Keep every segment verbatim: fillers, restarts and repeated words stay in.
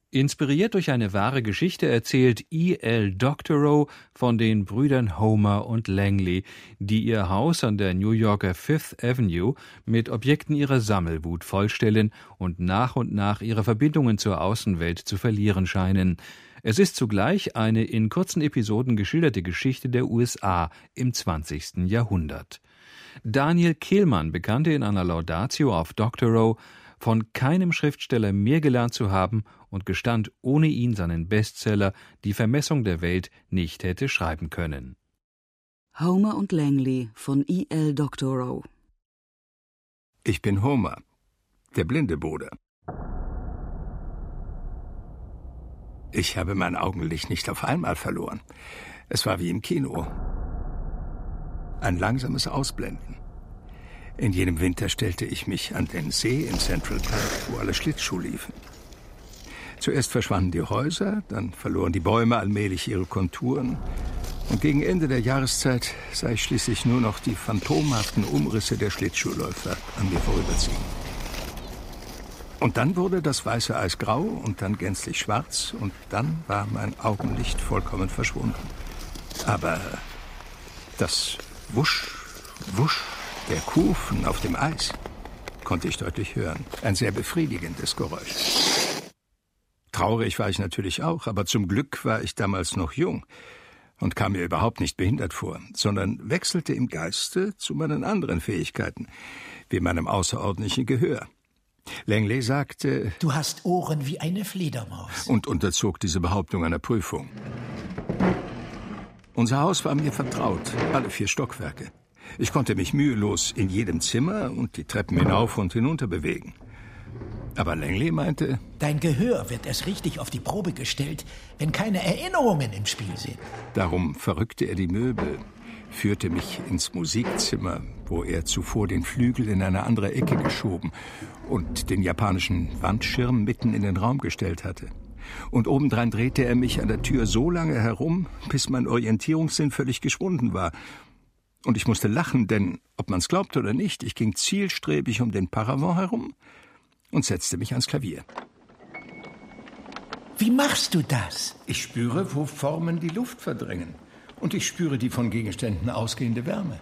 Inspiriert durch eine wahre Geschichte erzählt E L Doctorow von den Brüdern Homer und Langley, die ihr Haus an der New Yorker Fifth Avenue mit Objekten ihrer Sammelwut vollstellen und nach und nach ihre Verbindungen zur Außenwelt zu verlieren scheinen. Es ist zugleich eine in kurzen Episoden geschilderte Geschichte der U S A im zwanzigsten Jahrhundert. Daniel Kehlmann bekannte in einer Laudatio auf Doctorow, von keinem Schriftsteller mehr gelernt zu haben und gestand, ohne ihn seinen Bestseller Die Vermessung der Welt nicht hätte schreiben können. Homer und Langley von E L Doctorow. Ich bin Homer, der blinde Bruder. Ich habe mein Augenlicht nicht auf einmal verloren. Es war wie im Kino. Ein langsames Ausblenden. In jenem Winter stellte ich mich an den See im Central Park, wo alle Schlittschuh liefen. Zuerst verschwanden die Häuser, dann verloren die Bäume allmählich ihre Konturen. Und gegen Ende der Jahreszeit sah ich schließlich nur noch die phantomhaften Umrisse der Schlittschuhläufer an mir vorüberziehen. Und dann wurde das weiße Eis grau und dann gänzlich schwarz und dann war mein Augenlicht vollkommen verschwunden. Aber das Wusch, Wusch der Kufen auf dem Eis konnte ich deutlich hören. Ein sehr befriedigendes Geräusch. Traurig war ich natürlich auch, aber zum Glück war ich damals noch jung und kam mir überhaupt nicht behindert vor, sondern wechselte im Geiste zu meinen anderen Fähigkeiten, wie meinem außerordentlichen Gehör. Langley sagte: Du hast Ohren wie eine Fledermaus. Und unterzog diese Behauptung einer Prüfung. Unser Haus war mir vertraut, alle vier Stockwerke. Ich konnte mich mühelos in jedem Zimmer und die Treppen hinauf und hinunter bewegen. Aber Langley meinte: Dein Gehör wird erst richtig auf die Probe gestellt, wenn keine Erinnerungen im Spiel sind. Darum verrückte er die Möbel, führte mich ins Musikzimmer, wo er zuvor den Flügel in eine andere Ecke geschoben und den japanischen Wandschirm mitten in den Raum gestellt hatte. Und obendrein drehte er mich an der Tür so lange herum, bis mein Orientierungssinn völlig geschwunden war. Und ich musste lachen, denn, ob man's glaubt oder nicht, ich ging zielstrebig um den Paravent herum und setzte mich ans Klavier. Wie machst du das? Ich spüre, wo Formen die Luft verdrängen. Und ich spüre die von Gegenständen ausgehende Wärme.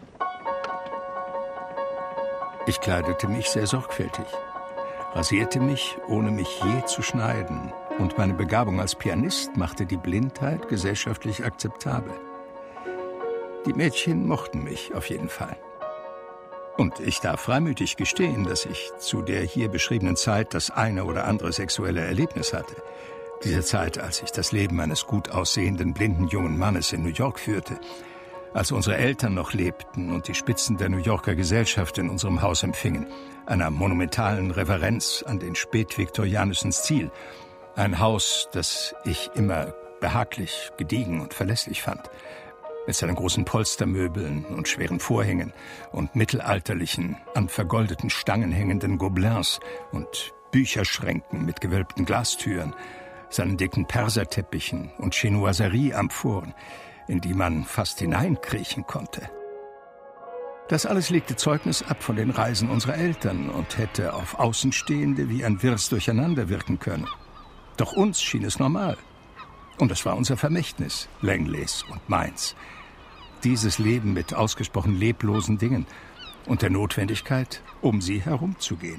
Ich kleidete mich sehr sorgfältig, rasierte mich, ohne mich je zu schneiden. Und meine Begabung als Pianist machte die Blindheit gesellschaftlich akzeptabel. Die Mädchen mochten mich auf jeden Fall. Und ich darf freimütig gestehen, dass ich zu der hier beschriebenen Zeit das eine oder andere sexuelle Erlebnis hatte. Diese Zeit, als ich das Leben eines gut aussehenden, blinden jungen Mannes in New York führte, als unsere Eltern noch lebten und die Spitzen der New Yorker Gesellschaft in unserem Haus empfingen, einer monumentalen Reverenz an den spätviktorianischen Stil. Ein Haus, das ich immer behaglich, gediegen und verlässlich fand, mit seinen großen Polstermöbeln und schweren Vorhängen und mittelalterlichen, an vergoldeten Stangen hängenden Gobelins und Bücherschränken mit gewölbten Glastüren, seinen dicken Perserteppichen und Chinoiserie-Amphoren, in die man fast hineinkriechen konnte. Das alles legte Zeugnis ab von den Reisen unserer Eltern und hätte auf Außenstehende wie ein wirres Durcheinander wirken können. Doch uns schien es normal. Und es war unser Vermächtnis, Langleys und meins. Dieses Leben mit ausgesprochen leblosen Dingen und der Notwendigkeit, um sie herumzugehen.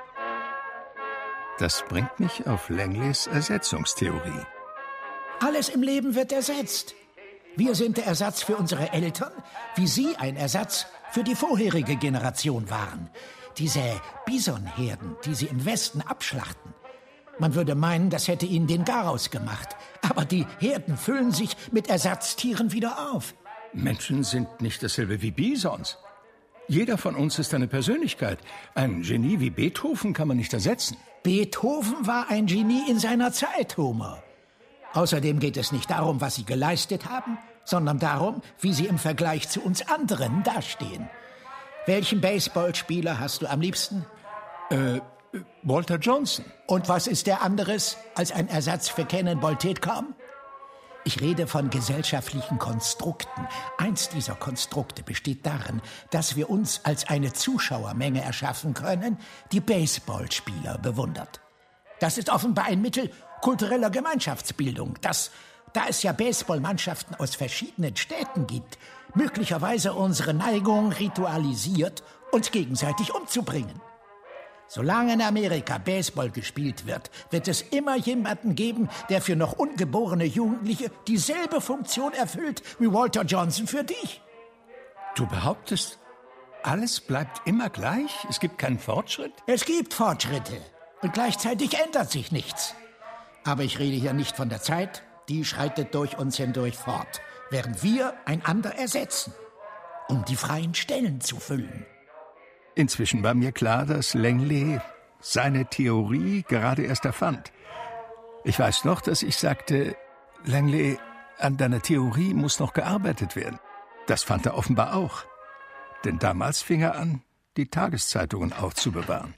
Das bringt mich auf Langleys Ersetzungstheorie. Alles im Leben wird ersetzt. Wir sind der Ersatz für unsere Eltern, wie sie ein Ersatz für die vorherige Generation waren. Diese Bisonherden, die sie im Westen abschlachten. Man würde meinen, das hätte ihnen den Garaus gemacht. Aber die Herden füllen sich mit Ersatztieren wieder auf. Menschen sind nicht dasselbe wie Bisons. Jeder von uns ist eine Persönlichkeit. Ein Genie wie Beethoven kann man nicht ersetzen. Beethoven war ein Genie in seiner Zeit, Homer. Außerdem geht es nicht darum, was sie geleistet haben, sondern darum, wie sie im Vergleich zu uns anderen dastehen. Welchen Baseballspieler hast du am liebsten? Äh, Walter Johnson. Und was ist der anderes als ein Ersatz für Cannonball Titcomb? Ich rede von gesellschaftlichen Konstrukten. Eins dieser Konstrukte besteht darin, dass wir uns als eine Zuschauermenge erschaffen können, die Baseballspieler bewundert. Das ist offenbar ein Mittel, kultureller Gemeinschaftsbildung, dass, da es ja Baseballmannschaften aus verschiedenen Städten gibt, möglicherweise unsere Neigung ritualisiert, uns gegenseitig umzubringen. Solange in Amerika Baseball gespielt wird, wird es immer jemanden geben, der für noch ungeborene Jugendliche dieselbe Funktion erfüllt wie Walter Johnson für dich. Du behauptest, alles bleibt immer gleich? Es gibt keinen Fortschritt? Es gibt Fortschritte und gleichzeitig ändert sich nichts. Aber ich rede hier nicht von der Zeit, die schreitet durch uns hindurch fort, während wir einander ersetzen, um die freien Stellen zu füllen. Inzwischen war mir klar, dass Langley seine Theorie gerade erst erfand. Ich weiß noch, dass ich sagte, Langley, an deiner Theorie muss noch gearbeitet werden. Das fand er offenbar auch. Denn damals fing er an, die Tageszeitungen aufzubewahren.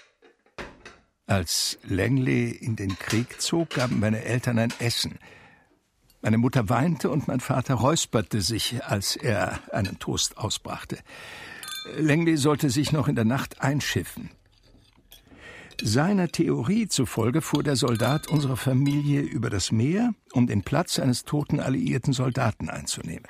Als Langley in den Krieg zog, gaben meine Eltern ein Essen. Meine Mutter weinte und mein Vater räusperte sich, als er einen Toast ausbrachte. Langley sollte sich noch in der Nacht einschiffen. Seiner Theorie zufolge fuhr der Soldat unserer Familie über das Meer, um den Platz eines toten alliierten Soldaten einzunehmen.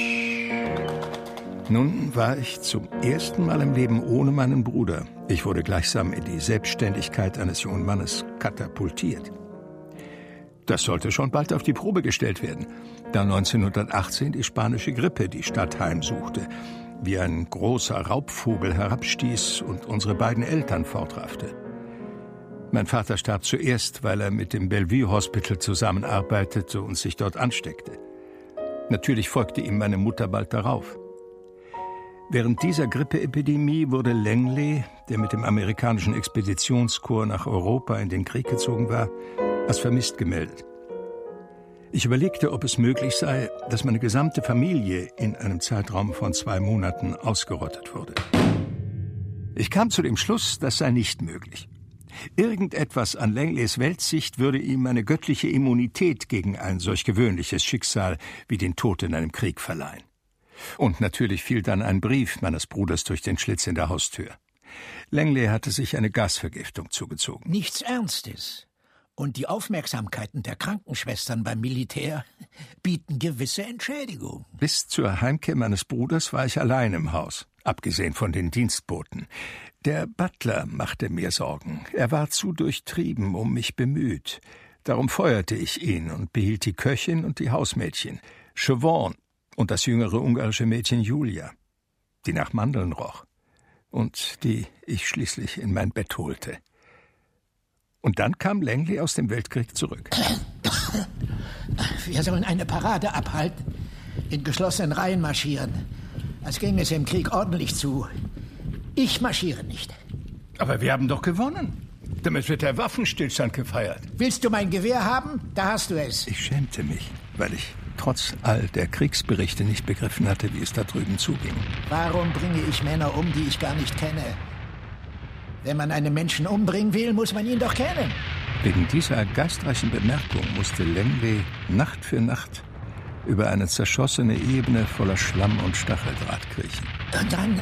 Nun war ich zum ersten Mal im Leben ohne meinen Bruder. Ich wurde gleichsam in die Selbstständigkeit eines jungen Mannes katapultiert. Das sollte schon bald auf die Probe gestellt werden, da neunzehnhundertachtzehn die spanische Grippe die Stadt heimsuchte, wie ein großer Raubvogel herabstieß und unsere beiden Eltern fortraffte. Mein Vater starb zuerst, weil er mit dem Bellevue Hospital zusammenarbeitete und sich dort ansteckte. Natürlich folgte ihm meine Mutter bald darauf. Während dieser Grippeepidemie wurde Langley, der mit dem amerikanischen Expeditionskorps nach Europa in den Krieg gezogen war, als vermisst gemeldet. Ich überlegte, ob es möglich sei, dass meine gesamte Familie in einem Zeitraum von zwei Monaten ausgerottet wurde. Ich kam zu dem Schluss, das sei nicht möglich. Irgendetwas an Langleys Weltsicht würde ihm eine göttliche Immunität gegen ein solch gewöhnliches Schicksal wie den Tod in einem Krieg verleihen. Und natürlich fiel dann ein Brief meines Bruders durch den Schlitz in der Haustür. Langley hatte sich eine Gasvergiftung zugezogen. Nichts Ernstes. Und die Aufmerksamkeiten der Krankenschwestern beim Militär bieten gewisse Entschädigung. Bis zur Heimkehr meines Bruders war ich allein im Haus, abgesehen von den Dienstboten. Der Butler machte mir Sorgen. Er war zu durchtrieben, um mich bemüht. Darum feuerte ich ihn und behielt die Köchin und die Hausmädchen, Siobhan und das jüngere ungarische Mädchen Julia, die nach Mandeln roch und die ich schließlich in mein Bett holte. Und dann kam Langley aus dem Weltkrieg zurück. Wir sollen eine Parade abhalten, in geschlossenen Reihen marschieren. Als ging es im Krieg ordentlich zu. Ich marschiere nicht. Aber wir haben doch gewonnen. Damit wird der Waffenstillstand gefeiert. Willst du mein Gewehr haben? Da hast du es. Ich schämte mich, weil ich trotz all der Kriegsberichte nicht begriffen hatte, wie es da drüben zuging. Warum bringe ich Männer um, die ich gar nicht kenne? Wenn man einen Menschen umbringen will, muss man ihn doch kennen. Wegen dieser geistreichen Bemerkung musste Langley Nacht für Nacht über eine zerschossene Ebene voller Schlamm und Stacheldraht kriechen. Und dann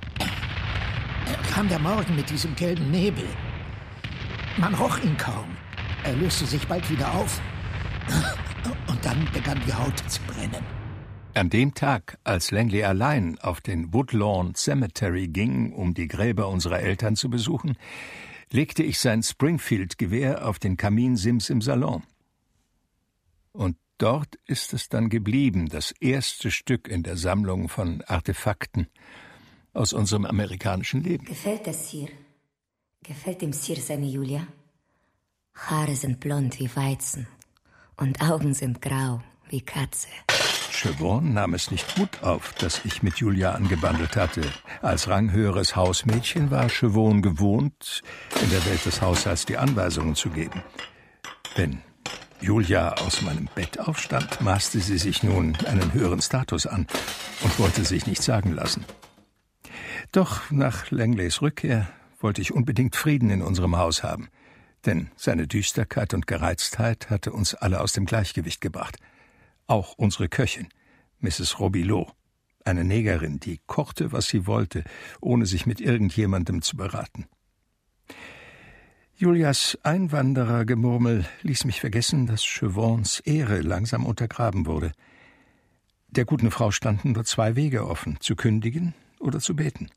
kam der Morgen mit diesem gelben Nebel. Man roch ihn kaum. Er löste sich bald wieder auf. Und dann begann die Haut zu brennen. An dem Tag, als Langley allein auf den Woodlawn Cemetery ging, um die Gräber unserer Eltern zu besuchen, legte ich sein Springfield-Gewehr auf den Kaminsims im Salon. Und dort ist es dann geblieben, das erste Stück in der Sammlung von Artefakten aus unserem amerikanischen Leben. Gefällt es Sir? Gefällt dem Sir seine Julia? Haare sind blond wie Weizen und Augen sind grau wie Katze. Siobhan nahm es nicht gut auf, dass ich mit Julia angebandelt hatte. Als ranghöheres Hausmädchen war Siobhan gewohnt, in der Welt des Haushalts die Anweisungen zu geben. Wenn Julia aus meinem Bett aufstand, maßte sie sich nun einen höheren Status an und wollte sich nichts sagen lassen. Doch nach Langleys Rückkehr wollte ich unbedingt Frieden in unserem Haus haben, denn seine Düsterkeit und Gereiztheit hatte uns alle aus dem Gleichgewicht gebracht. Auch unsere Köchin, Misses Robilot, eine Negerin, die kochte, was sie wollte, ohne sich mit irgendjemandem zu beraten. Julias Einwanderergemurmel ließ mich vergessen, dass Siobhans Ehre langsam untergraben wurde. Der guten Frau standen nur zwei Wege offen, zu kündigen oder zu beten.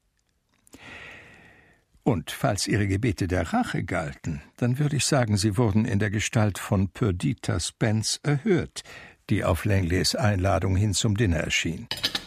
Und falls ihre Gebete der Rache galten, dann würde ich sagen, sie wurden in der Gestalt von Perdita Spence erhört, die auf Langleys Einladung hin zum Dinner erschien.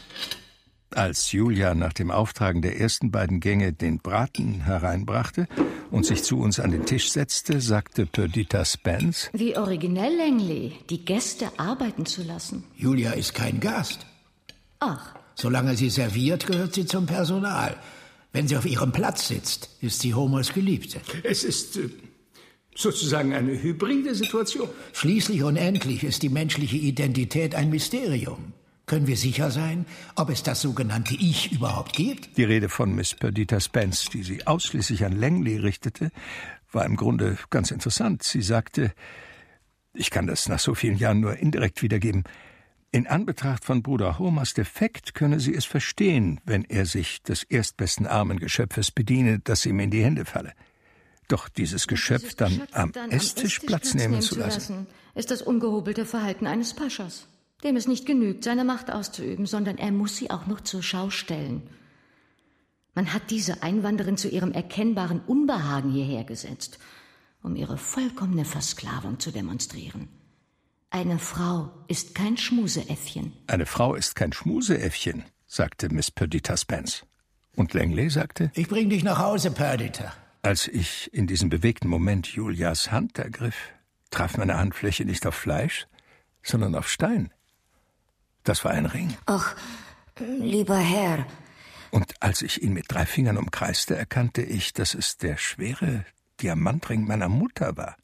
Als Julia nach dem Auftragen der ersten beiden Gänge den Braten hereinbrachte und sich zu uns an den Tisch setzte, sagte Perdita Spence: Wie originell, Langley, die Gäste arbeiten zu lassen. Julia ist kein Gast. Ach. Solange sie serviert, gehört sie zum Personal. Wenn sie auf ihrem Platz sitzt, ist sie Homers Geliebte. Es ist äh, sozusagen eine hybride Situation. Schließlich und endlich ist die menschliche Identität ein Mysterium. Können wir sicher sein, ob es das sogenannte Ich überhaupt gibt? Die Rede von Miss Perdita Spence, die sie ausschließlich an Langley richtete, war im Grunde ganz interessant. Sie sagte, ich kann das nach so vielen Jahren nur indirekt wiedergeben, in Anbetracht von Bruder Homers Defekt könne sie es verstehen, wenn er sich des erstbesten armen Geschöpfes bediene, das ihm in die Hände falle. Doch dieses Geschöpf dieses dann Geschöpf am dann Esstisch am Platz nehmen zu lassen, ist das ungehobelte Verhalten eines Paschas, dem es nicht genügt, seine Macht auszuüben, sondern er muss sie auch noch zur Schau stellen. Man hat diese Einwanderin zu ihrem erkennbaren Unbehagen hierher gesetzt, um ihre vollkommene Versklavung zu demonstrieren. Eine Frau ist kein Schmuseäffchen. Eine Frau ist kein Schmuseäffchen, sagte Miss Perdita Spence. Und Langley sagte: Ich bring dich nach Hause, Perdita. Als ich in diesem bewegten Moment Julias Hand ergriff, traf meine Handfläche nicht auf Fleisch, sondern auf Stein. Das war ein Ring. Ach, lieber Herr. Und als ich ihn mit drei Fingern umkreiste, erkannte ich, dass es der schwere Diamantring meiner Mutter war.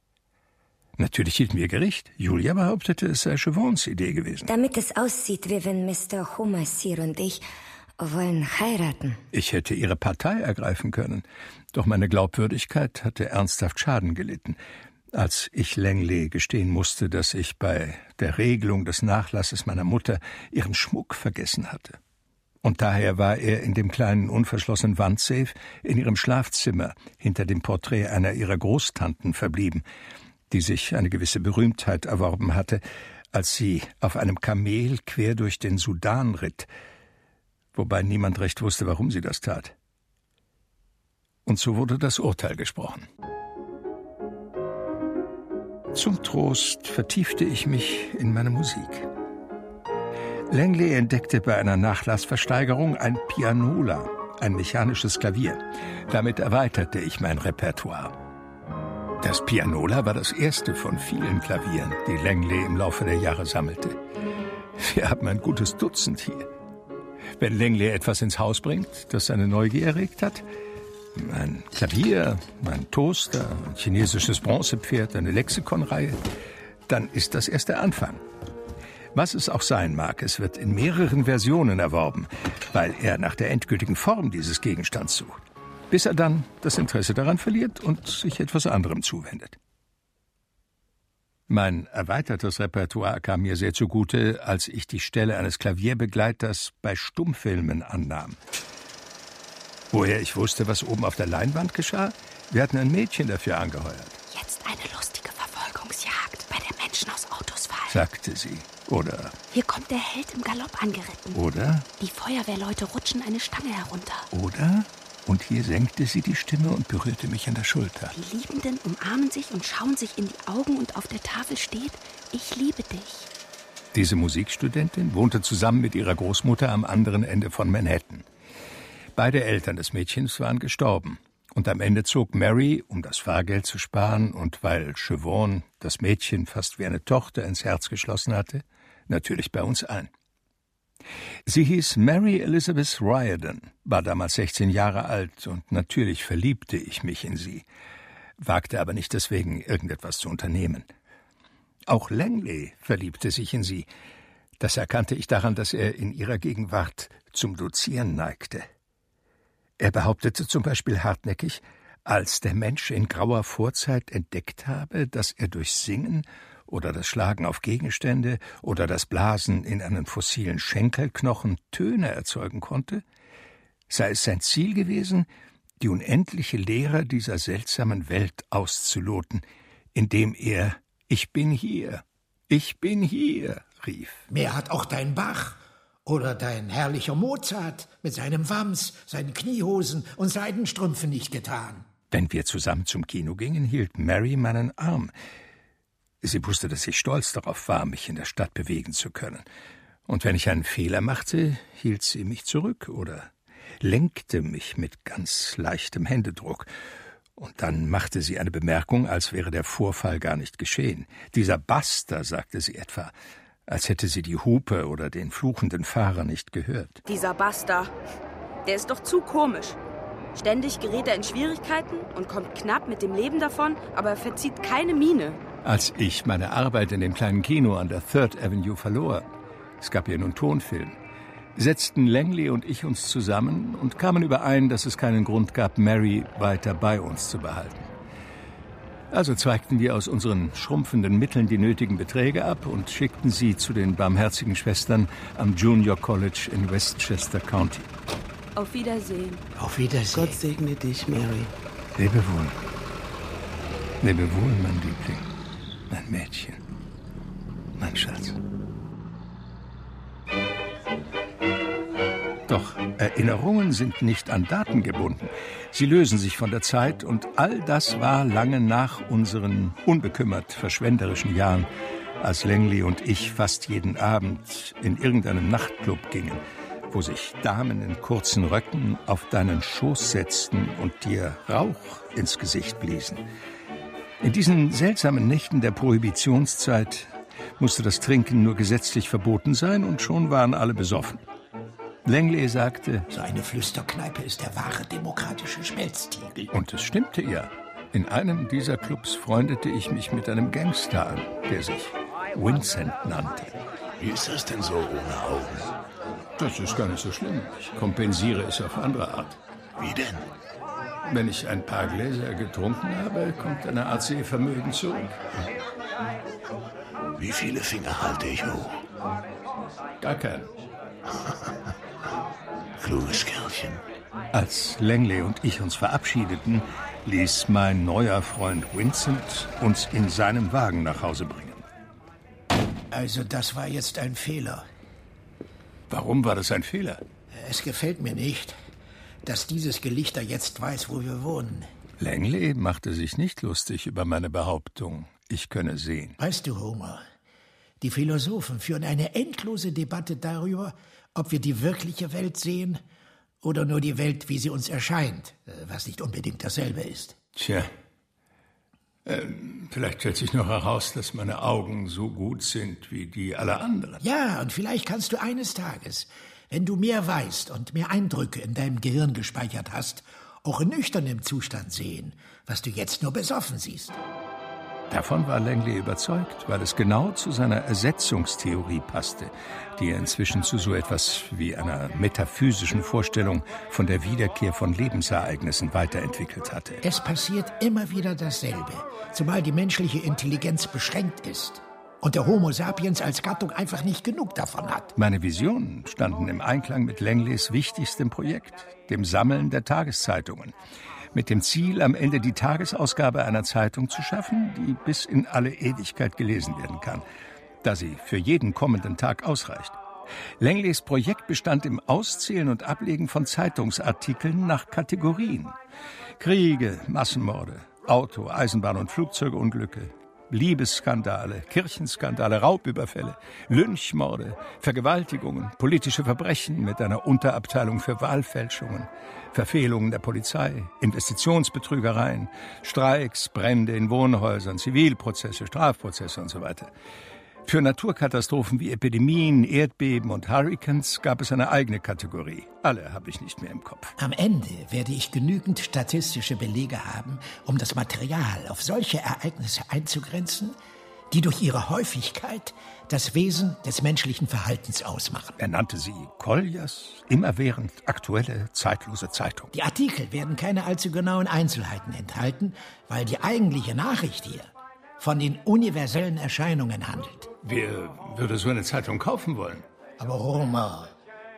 Natürlich hielten wir Gericht. Julia behauptete, es sei Siobhans Idee gewesen. Damit es aussieht, wie wenn Mister Homer, Sir und ich wollen heiraten. Ich hätte ihre Partei ergreifen können. Doch meine Glaubwürdigkeit hatte ernsthaft Schaden gelitten, als ich Langley gestehen musste, dass ich bei der Regelung des Nachlasses meiner Mutter ihren Schmuck vergessen hatte. Und daher war er in dem kleinen, unverschlossenen Wandsafe in ihrem Schlafzimmer hinter dem Porträt einer ihrer Großtanten verblieben, die sich eine gewisse Berühmtheit erworben hatte, als sie auf einem Kamel quer durch den Sudan ritt, wobei niemand recht wusste, warum sie das tat. Und so wurde das Urteil gesprochen. Zum Trost vertiefte ich mich in meine Musik. Langley entdeckte bei einer Nachlassversteigerung ein Pianola, ein mechanisches Klavier. Damit erweiterte ich mein Repertoire. Das Pianola war das erste von vielen Klavieren, die Langley im Laufe der Jahre sammelte. Wir haben ein gutes Dutzend hier. Wenn Langley etwas ins Haus bringt, das seine Neugier erregt hat, ein Klavier, ein Toaster, ein chinesisches Bronzepferd, eine Lexikonreihe, dann ist das erst der Anfang. Was es auch sein mag, es wird in mehreren Versionen erworben, weil er nach der endgültigen Form dieses Gegenstands sucht, bis er dann das Interesse daran verliert und sich etwas anderem zuwendet. Mein erweitertes Repertoire kam mir sehr zugute, als ich die Stelle eines Klavierbegleiters bei Stummfilmen annahm. Woher ich wusste, was oben auf der Leinwand geschah? Wir hatten ein Mädchen dafür angeheuert. Jetzt eine lustige Verfolgungsjagd, bei der Menschen aus Autos fallen, sagte sie. Oder? Hier kommt der Held im Galopp angeritten. Oder? Die Feuerwehrleute rutschen eine Stange herunter. Oder? Und hier senkte sie die Stimme und berührte mich an der Schulter. Die Liebenden umarmen sich und schauen sich in die Augen und auf der Tafel steht: Ich liebe dich. Diese Musikstudentin wohnte zusammen mit ihrer Großmutter am anderen Ende von Manhattan. Beide Eltern des Mädchens waren gestorben. Und am Ende zog Mary, um das Fahrgeld zu sparen und weil Siobhan das Mädchen fast wie eine Tochter ins Herz geschlossen hatte, natürlich bei uns ein. Sie hieß Mary Elizabeth Riordan, war damals sechzehn Jahre alt und natürlich verliebte ich mich in sie, wagte aber nicht deswegen irgendetwas zu unternehmen. Auch Langley verliebte sich in sie. Das erkannte ich daran, dass er in ihrer Gegenwart zum Dozieren neigte. Er behauptete zum Beispiel hartnäckig, als der Mensch in grauer Vorzeit entdeckt habe, dass er durch Singen oder das Schlagen auf Gegenstände oder das Blasen in einen fossilen Schenkelknochen Töne erzeugen konnte, sei es sein Ziel gewesen, die unendliche Leere dieser seltsamen Welt auszuloten, indem er »Ich bin hier, ich bin hier« rief. Mehr hat auch dein Bach oder dein herrlicher Mozart mit seinem Wams, seinen Kniehosen und Seidenstrümpfen nicht getan. Wenn wir zusammen zum Kino gingen, hielt Mary meinen Arm. Sie wusste, dass ich stolz darauf war, mich in der Stadt bewegen zu können. Und wenn ich einen Fehler machte, hielt sie mich zurück oder lenkte mich mit ganz leichtem Händedruck. Und dann machte sie eine Bemerkung, als wäre der Vorfall gar nicht geschehen. »Dieser Buster«, sagte sie etwa, als hätte sie die Hupe oder den fluchenden Fahrer nicht gehört. »Dieser Buster, der ist doch zu komisch. Ständig gerät er in Schwierigkeiten und kommt knapp mit dem Leben davon, aber er verzieht keine Miene.« Als ich meine Arbeit in dem kleinen Kino an der Third Avenue verlor, es gab ja nun Tonfilm, setzten Langley und ich uns zusammen und kamen überein, dass es keinen Grund gab, Mary weiter bei uns zu behalten. Also zweigten wir aus unseren schrumpfenden Mitteln die nötigen Beträge ab und schickten sie zu den barmherzigen Schwestern am Junior College in Westchester County. Auf Wiedersehen. Auf Wiedersehen. Gott segne dich, Mary. Lebe wohl. Lebe wohl, mein Liebling, mein Mädchen, mein Schatz. Doch Erinnerungen sind nicht an Daten gebunden. Sie lösen sich von der Zeit und all das war lange nach unseren unbekümmert verschwenderischen Jahren, als Langley und ich fast jeden Abend in irgendeinem Nachtclub gingen, wo sich Damen in kurzen Röcken auf deinen Schoß setzten und dir Rauch ins Gesicht bliesen. In diesen seltsamen Nächten der Prohibitionszeit musste das Trinken nur gesetzlich verboten sein und schon waren alle besoffen. Langley sagte, so eine Flüsterkneipe ist der wahre demokratische Schmelztiegel. Und es stimmte ja. In einem dieser Clubs freundete ich mich mit einem Gangster an, der sich Vincent nannte. Wie ist das denn so ohne Augen? Das ist gar nicht so schlimm. Ich kompensiere es auf andere Art. Wie denn? Wenn ich ein paar Gläser getrunken habe, kommt eine Art Sehvermögen zurück. Wie viele Finger halte ich hoch? Gar keinen. Kluges Kerlchen. Als Langley und ich uns verabschiedeten, ließ mein neuer Freund Vincent uns in seinem Wagen nach Hause bringen. Also das war jetzt ein Fehler. Warum war das ein Fehler? Es gefällt mir nicht, dass dieses Gelichter jetzt weiß, wo wir wohnen. Langley machte sich nicht lustig über meine Behauptung, ich könne sehen. Weißt du, Homer, die Philosophen führen eine endlose Debatte darüber, ob wir die wirkliche Welt sehen oder nur die Welt, wie sie uns erscheint, was nicht unbedingt dasselbe ist. Tja, ähm, vielleicht stellt sich noch heraus, dass meine Augen so gut sind wie die aller anderen. Ja, und vielleicht kannst du eines Tages, wenn du mehr weißt und mehr Eindrücke in deinem Gehirn gespeichert hast, auch in nüchternem Zustand sehen, was du jetzt nur besoffen siehst. Davon war Langley überzeugt, weil es genau zu seiner Ersetzungstheorie passte, die er inzwischen zu so etwas wie einer metaphysischen Vorstellung von der Wiederkehr von Lebensereignissen weiterentwickelt hatte. Es passiert immer wieder dasselbe, zumal die menschliche Intelligenz beschränkt ist und der Homo sapiens als Gattung einfach nicht genug davon hat. Meine Visionen standen im Einklang mit Langleys wichtigstem Projekt, dem Sammeln der Tageszeitungen. Mit dem Ziel, am Ende die Tagesausgabe einer Zeitung zu schaffen, die bis in alle Ewigkeit gelesen werden kann, da sie für jeden kommenden Tag ausreicht. Langleys Projekt bestand im Auszählen und Ablegen von Zeitungsartikeln nach Kategorien. Kriege, Massenmorde, Auto-, Eisenbahn- und Flugzeugunglücke, Liebesskandale, Kirchenskandale, Raubüberfälle, Lynchmorde, Vergewaltigungen, politische Verbrechen mit einer Unterabteilung für Wahlfälschungen, Verfehlungen der Polizei, Investitionsbetrügereien, Streiks, Brände in Wohnhäusern, Zivilprozesse, Strafprozesse und so weiter. Für Naturkatastrophen wie Epidemien, Erdbeben und Hurrikans gab es eine eigene Kategorie. Alle habe ich nicht mehr im Kopf. Am Ende werde ich genügend statistische Belege haben, um das Material auf solche Ereignisse einzugrenzen, die durch ihre Häufigkeit das Wesen des menschlichen Verhaltens ausmachen. Er nannte sie Colliers immerwährend aktuelle, zeitlose Zeitung. Die Artikel werden keine allzu genauen Einzelheiten enthalten, weil die eigentliche Nachricht hier von den universellen Erscheinungen handelt. Wer würde so eine Zeitung kaufen wollen? Aber Homer,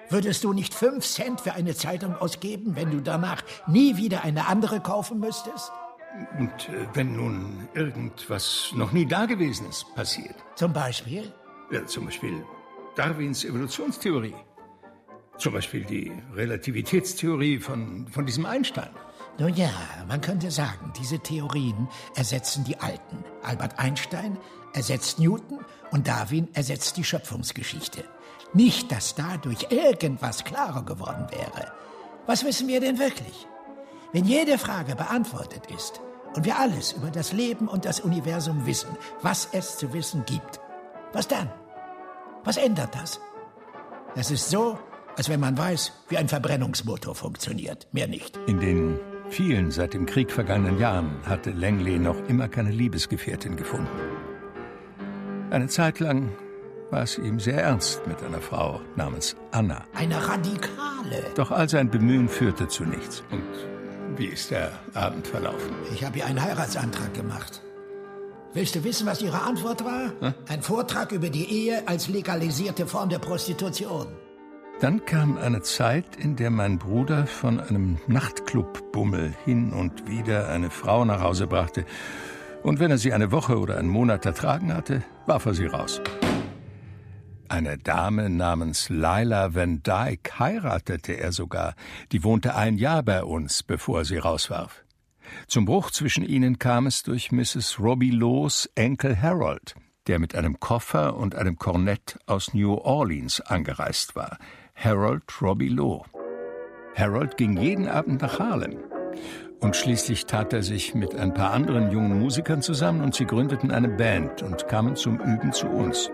Würdest du nicht fünf Cent für eine Zeitung ausgeben, wenn du danach nie wieder eine andere kaufen müsstest? Und äh, wenn nun irgendwas noch nie Dagewesenes passiert? Zum Beispiel? Ja, zum Beispiel Darwins Evolutionstheorie. Zum Beispiel die Relativitätstheorie von, von diesem Einstein. Nun ja, man könnte sagen, diese Theorien ersetzen die alten. Albert Einstein ersetzt Newton und Darwin ersetzt die Schöpfungsgeschichte. Nicht, dass dadurch irgendwas klarer geworden wäre. Was wissen wir denn wirklich? Wenn jede Frage beantwortet ist und wir alles über das Leben und das Universum wissen, was es zu wissen gibt, was dann? Was ändert das? Es ist so, als wenn man weiß, wie ein Verbrennungsmotor funktioniert, mehr nicht. In den vielen seit dem Krieg vergangenen Jahren hatte Langley noch immer keine Liebesgefährtin gefunden. Eine Zeit lang war es ihm sehr ernst mit einer Frau namens Anna. Eine Radikale. Doch all sein Bemühen führte zu nichts. Und wie ist der Abend verlaufen? Ich habe ihr einen Heiratsantrag gemacht. Willst du wissen, was ihre Antwort war? Hm? Ein Vortrag über die Ehe als legalisierte Form der Prostitution. Dann kam eine Zeit, in der mein Bruder von einem Nachtclub-Bummel hin und wieder eine Frau nach Hause brachte. Und wenn er sie eine Woche oder einen Monat ertragen hatte, warf er sie raus. Eine Dame namens Lila Van Dyke heiratete er sogar. Die wohnte ein Jahr bei uns, bevor er sie rauswarf. Zum Bruch zwischen ihnen kam es durch Misses Robilows Enkel Harold, der mit einem Koffer und einem Kornett aus New Orleans angereist war. Harold Robilow. Harold ging jeden Abend nach Harlem. Und schließlich tat er sich mit ein paar anderen jungen Musikern zusammen und sie gründeten eine Band und kamen zum Üben zu uns.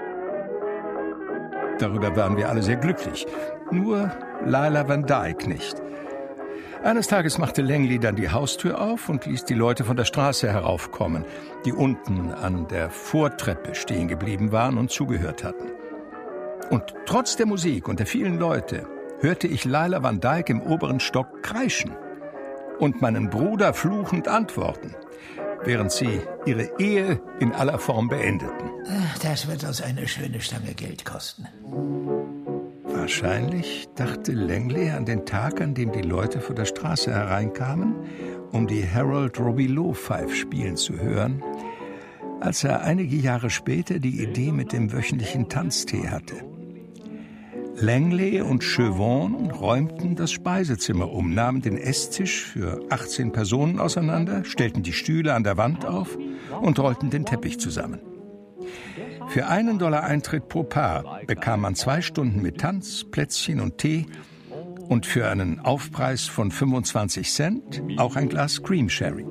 Darüber waren wir alle sehr glücklich. Nur Lila Van Dyke nicht. Eines Tages machte Langley dann die Haustür auf und ließ die Leute von der Straße heraufkommen, die unten an der Vortreppe stehen geblieben waren und zugehört hatten. Und trotz der Musik und der vielen Leute hörte ich Lila Van Dyke im oberen Stock kreischen und meinen Bruder fluchend antworten, während sie ihre Ehe in aller Form beendeten. Das wird uns eine schöne Stange Geld kosten. Wahrscheinlich dachte Langley an den Tag, an dem die Leute von der Straße hereinkamen, um die Harold Robilow Five spielen zu hören, als er einige Jahre später die Idee mit dem wöchentlichen Tanztee hatte. Langley und Chevron räumten das Speisezimmer um, nahmen den Esstisch für achtzehn Personen auseinander, stellten die Stühle an der Wand auf und rollten den Teppich zusammen. Für einen Dollar Eintritt pro Paar bekam man zwei Stunden mit Tanz, Plätzchen und Tee und für einen Aufpreis von fünfundzwanzig Cent auch ein Glas Cream Sherry.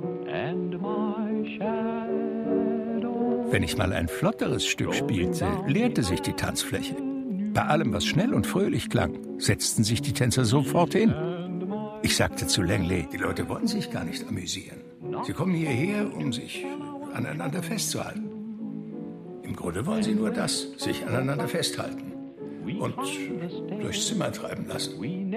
Wenn ich mal ein flotteres Stück spielte, leerte sich die Tanzfläche. Bei allem, was schnell und fröhlich klang, setzten sich die Tänzer sofort hin. Ich sagte zu Langley, die Leute wollen sich gar nicht amüsieren. Sie kommen hierher, um sich aneinander festzuhalten. Im Grunde wollen sie nur das, sich aneinander festhalten und durchs Zimmer treiben lassen.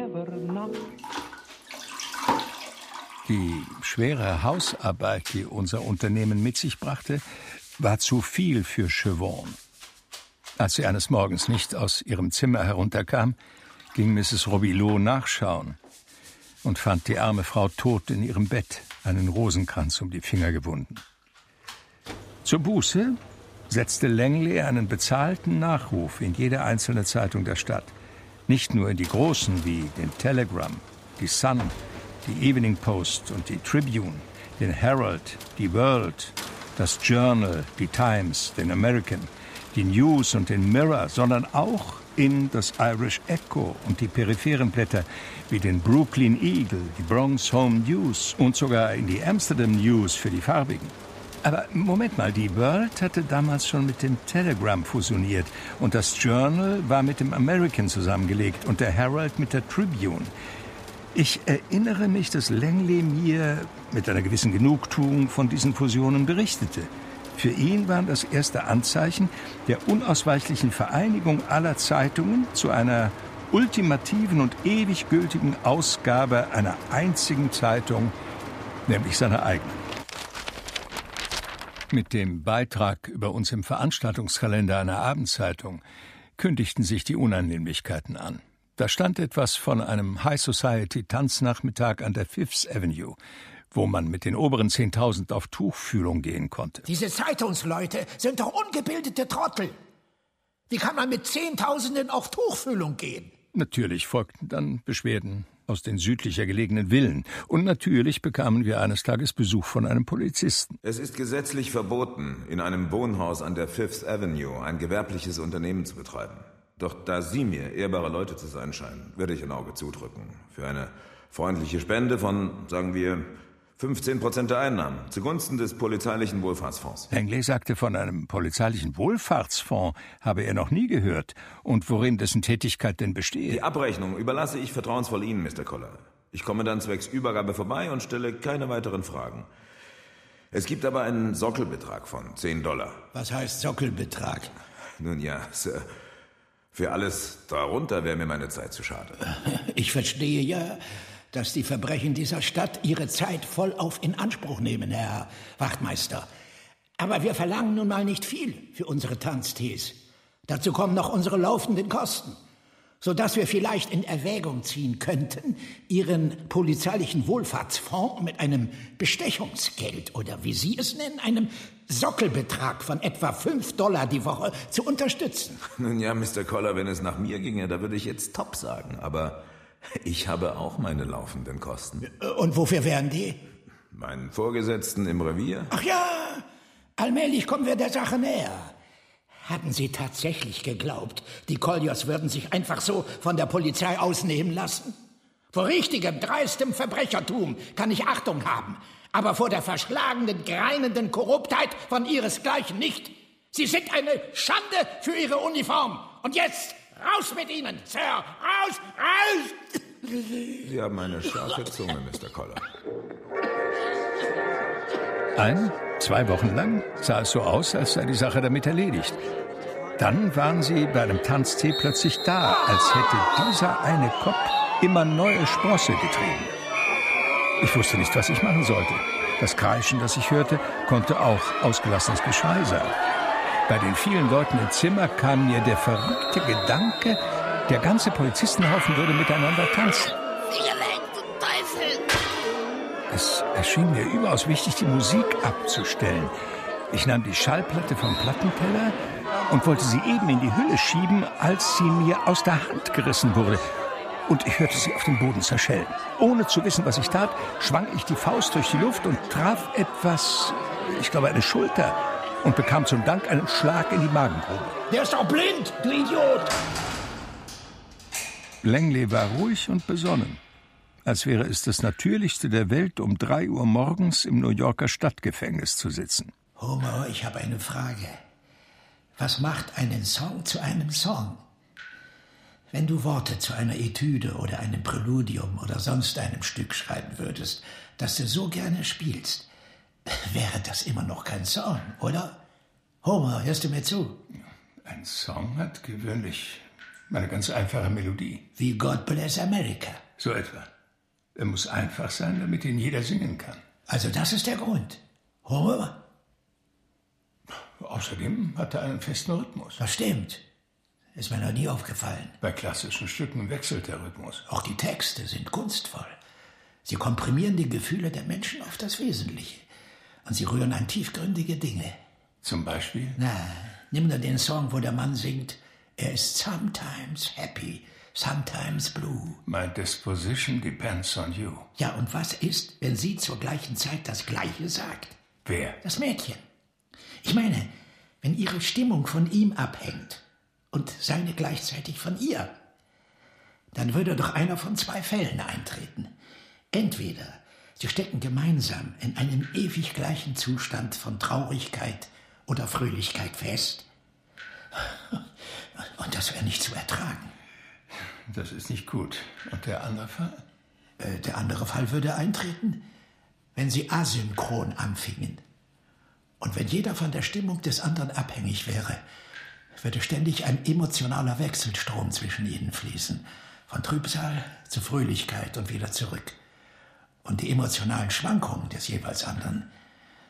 Die schwere Hausarbeit, die unser Unternehmen mit sich brachte, war zu viel für Chevron. Als sie eines Morgens nicht aus ihrem Zimmer herunterkam, ging Misses Robilow nachschauen und fand die arme Frau tot in ihrem Bett, einen Rosenkranz um die Finger gewunden. Zur Buße setzte Langley einen bezahlten Nachruf in jede einzelne Zeitung der Stadt. Nicht nur in die großen wie den Telegram, die Sun, die Evening Post und die Tribune, den Herald, die World, das Journal, die Times, den American, die News und den Mirror, sondern auch in das Irish Echo und die peripheren Blätter wie den Brooklyn Eagle, die Bronx Home News und sogar in die Amsterdam News für die Farbigen. Aber Moment mal, die World hatte damals schon mit dem Telegram fusioniert und das Journal war mit dem American zusammengelegt und der Herald mit der Tribune. Ich erinnere mich, dass Langley mir mit einer gewissen Genugtuung von diesen Fusionen berichtete. Für ihn waren das erste Anzeichen der unausweichlichen Vereinigung aller Zeitungen zu einer ultimativen und ewig gültigen Ausgabe einer einzigen Zeitung, nämlich seiner eigenen. Mit dem Beitrag über uns im Veranstaltungskalender einer Abendzeitung kündigten sich die Unannehmlichkeiten an. Da stand etwas von einem High-Society-Tanznachmittag an der Fifth Avenue, wo man mit den oberen zehntausend auf Tuchfühlung gehen konnte. Diese Zeitungsleute sind doch ungebildete Trottel. Wie kann man mit Zehntausenden auf Tuchfühlung gehen? Natürlich folgten dann Beschwerden aus den südlicher gelegenen Villen. Und natürlich bekamen wir eines Tages Besuch von einem Polizisten. Es ist gesetzlich verboten, in einem Wohnhaus an der Fifth Avenue ein gewerbliches Unternehmen zu betreiben. Doch da Sie mir ehrbare Leute zu sein scheinen, werde ich ein Auge zudrücken. Für eine freundliche Spende von, sagen wir, fünfzehn Prozent der Einnahmen zugunsten des polizeilichen Wohlfahrtsfonds. Langley sagte, von einem polizeilichen Wohlfahrtsfonds habe er noch nie gehört. Und worin dessen Tätigkeit denn bestehe? Die Abrechnung überlasse ich vertrauensvoll Ihnen, Mister Koller. Ich komme dann zwecks Übergabe vorbei und stelle keine weiteren Fragen. Es gibt aber einen Sockelbetrag von zehn Dollar. Was heißt Sockelbetrag? Nun ja, Sir, für alles darunter wäre mir meine Zeit zu schade. Ich verstehe ja, dass die Verbrechen dieser Stadt ihre Zeit vollauf in Anspruch nehmen, Herr Wachtmeister. Aber wir verlangen nun mal nicht viel für unsere Tanztees. Dazu kommen noch unsere laufenden Kosten, sodass wir vielleicht in Erwägung ziehen könnten, Ihren polizeilichen Wohlfahrtsfonds mit einem Bestechungsgeld oder, wie Sie es nennen, einem Sockelbetrag von etwa fünf Dollar die Woche zu unterstützen. Nun ja, Mister Koller, wenn es nach mir ginge, da würde ich jetzt top sagen, aber ich habe auch meine laufenden Kosten. Und wofür wären die? Meinen Vorgesetzten im Revier? Ach ja, allmählich kommen wir der Sache näher. Hatten Sie tatsächlich geglaubt, die Colliers würden sich einfach so von der Polizei ausnehmen lassen? Vor richtigem, dreistem Verbrechertum kann ich Achtung haben, aber vor der verschlagenen, greinenden Korruptheit von ihresgleichen nicht. Sie sind eine Schande für Ihre Uniform. Und jetzt raus mit Ihnen, Sir! Raus! Raus! Sie haben eine scharfe Zunge, Mister Koller. Ein, zwei Wochen lang sah es so aus, als sei die Sache damit erledigt. Dann waren sie bei einem Tanztee plötzlich da, als hätte dieser eine Kopf immer neue Sprosse getrieben. Ich wusste nicht, was ich machen sollte. Das Kreischen, das ich hörte, konnte auch ausgelassenes Geschrei sein. Bei den vielen Leuten im Zimmer kam mir der verrückte Gedanke, der ganze Polizistenhaufen würde miteinander tanzen. Es erschien mir überaus wichtig, die Musik abzustellen. Ich nahm die Schallplatte vom Plattenteller und wollte sie eben in die Hülle schieben, als sie mir aus der Hand gerissen wurde. Und ich hörte sie auf dem Boden zerschellen. Ohne zu wissen, was ich tat, schwang ich die Faust durch die Luft und traf etwas, ich glaube eine Schulter, und bekam zum Dank einen Schlag in die Magengrube. Der ist doch blind, du Idiot! Langley war ruhig und besonnen, als wäre es das Natürlichste der Welt, um drei Uhr morgens im New Yorker Stadtgefängnis zu sitzen. Homer, ich habe eine Frage. Was macht einen Song zu einem Song? Wenn du Worte zu einer Etüde oder einem Präludium oder sonst einem Stück schreiben würdest, das du so gerne spielst, wäre das immer noch kein Song, oder? Homer, hörst du mir zu? Ein Song hat gewöhnlich eine ganz einfache Melodie. Wie God Bless America. So etwa. Er muss einfach sein, damit ihn jeder singen kann. Also das ist der Grund. Homer? Außerdem hat er einen festen Rhythmus. Das stimmt. Ist mir noch nie aufgefallen. Bei klassischen Stücken wechselt der Rhythmus. Auch die Texte sind kunstvoll. Sie komprimieren die Gefühle der Menschen auf das Wesentliche. Und sie rühren an tiefgründige Dinge. Zum Beispiel? Na, nimm nur den Song, wo der Mann singt, er ist sometimes happy, sometimes blue. My disposition depends on you. Ja, und was ist, wenn sie zur gleichen Zeit das Gleiche sagt? Wer? Das Mädchen. Ich meine, wenn ihre Stimmung von ihm abhängt und seine gleichzeitig von ihr, dann würde doch einer von zwei Fällen eintreten. Entweder sie stecken gemeinsam in einem ewig gleichen Zustand von Traurigkeit oder Fröhlichkeit fest. Und das wäre nicht zu ertragen. Das ist nicht gut. Und der andere Fall? Äh, der andere Fall würde eintreten, wenn sie asynchron anfingen. Und wenn jeder von der Stimmung des anderen abhängig wäre, würde ständig ein emotionaler Wechselstrom zwischen ihnen fließen. Von Trübsal zu Fröhlichkeit und wieder zurück. Und die emotionalen Schwankungen des jeweils anderen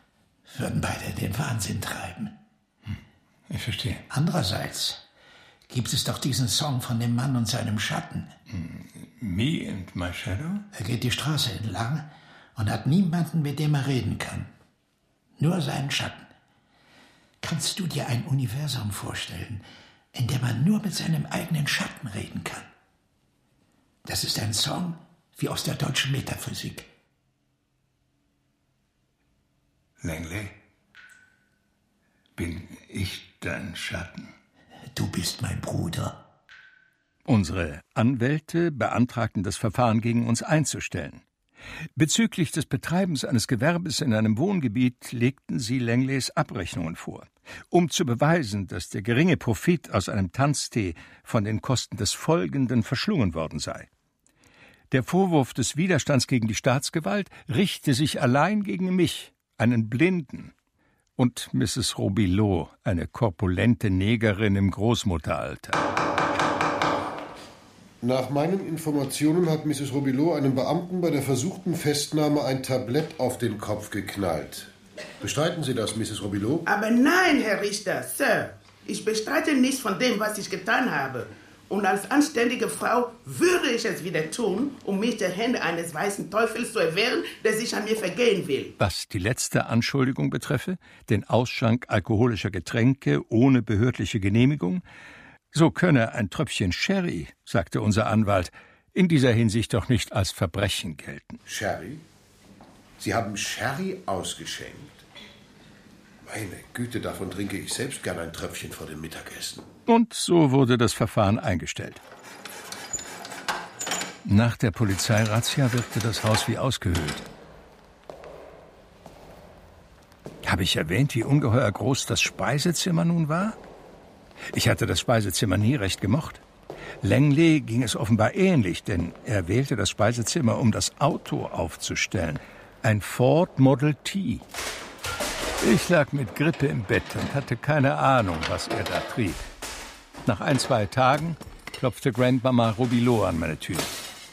würden beide den Wahnsinn treiben. Ich verstehe. Andererseits gibt es doch diesen Song von dem Mann und seinem Schatten. Me and my shadow? Er geht die Straße entlang und hat niemanden, mit dem er reden kann. Nur seinen Schatten. Kannst du dir ein Universum vorstellen, in dem man nur mit seinem eigenen Schatten reden kann? Das ist ein Song wie aus der deutschen Metaphysik. Langley, bin ich dein Schatten? Du bist mein Bruder. Unsere Anwälte beantragten, das Verfahren gegen uns einzustellen. Bezüglich des Betreibens eines Gewerbes in einem Wohngebiet legten sie Langleys Abrechnungen vor, um zu beweisen, dass der geringe Profit aus einem Tanztee von den Kosten des Folgenden verschlungen worden sei. Der Vorwurf des Widerstands gegen die Staatsgewalt richte sich allein gegen mich, einen Blinden, und Misses Robilot, eine korpulente Negerin im Großmutteralter. Nach meinen Informationen hat Misses Robilot einem Beamten bei der versuchten Festnahme ein Tablett auf den Kopf geknallt. Bestreiten Sie das, Misses Robilot? Aber nein, Herr Richter, Sir. Ich bestreite nichts von dem, was ich getan habe. Und als anständige Frau würde ich es wieder tun, um mich der Hände eines weißen Teufels zu erwehren, der sich an mir vergehen will. Was die letzte Anschuldigung betreffe, den Ausschank alkoholischer Getränke ohne behördliche Genehmigung, so könne ein Tröpfchen Sherry, sagte unser Anwalt, in dieser Hinsicht doch nicht als Verbrechen gelten. Sherry? Sie haben Sherry ausgeschenkt? Meine Güte, davon trinke ich selbst gern ein Tröpfchen vor dem Mittagessen. Und so wurde das Verfahren eingestellt. Nach der Polizeirazzia wirkte das Haus wie ausgehöhlt. Habe ich erwähnt, wie ungeheuer groß das Speisezimmer nun war? Ich hatte das Speisezimmer nie recht gemocht. Langley ging es offenbar ähnlich, denn er wählte das Speisezimmer, um das Auto aufzustellen. Ein Ford Model T. Ich lag mit Grippe im Bett und hatte keine Ahnung, was er da trieb. Nach ein, zwei Tagen klopfte Grandmama Robilot an meine Tür.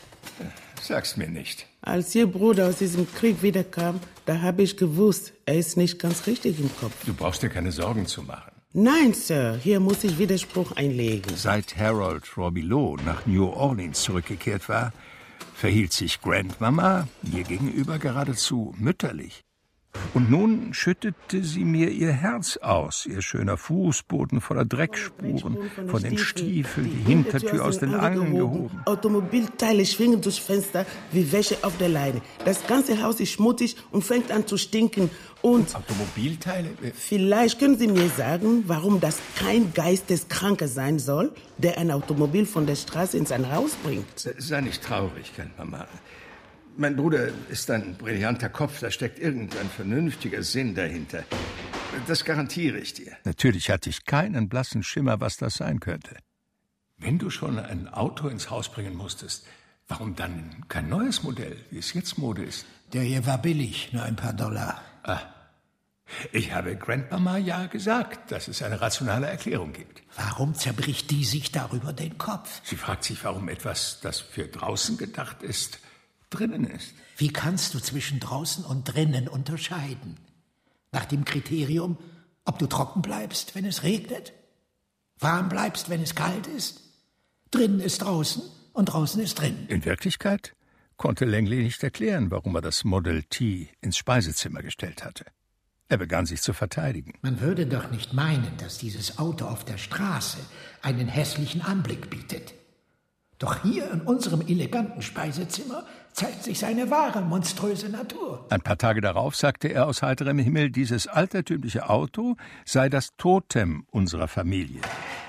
Sag's mir nicht. Als Ihr Bruder aus diesem Krieg wiederkam, da habe ich gewusst, er ist nicht ganz richtig im Kopf. Du brauchst dir keine Sorgen zu machen. Nein, Sir, hier muss ich Widerspruch einlegen. Seit Harold Robilot nach New Orleans zurückgekehrt war, verhielt sich Grandmama mir gegenüber geradezu mütterlich. Und nun schüttete sie mir ihr Herz aus, ihr schöner Fußboden voller Dreckspuren, von den Stiefeln, die Hintertür aus den Angeln gehoben. Automobilteile schwingen durchs Fenster wie Wäsche auf der Leine. Das ganze Haus ist schmutzig und fängt an zu stinken. Und Automobilteile? Vielleicht können Sie mir sagen, warum das kein Geisteskranker sein soll, der ein Automobil von der Straße in sein Haus bringt. Sei nicht traurig, Grandmama. Mein Bruder ist ein brillanter Kopf, da steckt irgendein vernünftiger Sinn dahinter. Das garantiere ich dir. Natürlich hatte ich keinen blassen Schimmer, was das sein könnte. Wenn du schon ein Auto ins Haus bringen musstest, warum dann kein neues Modell, wie es jetzt Mode ist? Der hier war billig, nur ein paar Dollar. Ah, ich habe Grandmama ja gesagt, dass es eine rationale Erklärung gibt. Warum zerbricht die sich darüber den Kopf? Sie fragt sich, warum etwas, das für draußen gedacht ist, drinnen ist. Wie kannst du zwischen draußen und drinnen unterscheiden? Nach dem Kriterium, ob du trocken bleibst, wenn es regnet, warm bleibst, wenn es kalt ist, drinnen ist draußen und draußen ist drinnen. In Wirklichkeit konnte Langley nicht erklären, warum er das Model T ins Speisezimmer gestellt hatte. Er begann sich zu verteidigen. Man würde doch nicht meinen, dass dieses Auto auf der Straße einen hässlichen Anblick bietet. Doch hier in unserem eleganten Speisezimmer zeigt sich seine wahre, monströse Natur. Ein paar Tage darauf sagte er aus heiterem Himmel, dieses altertümliche Auto sei das Totem unserer Familie.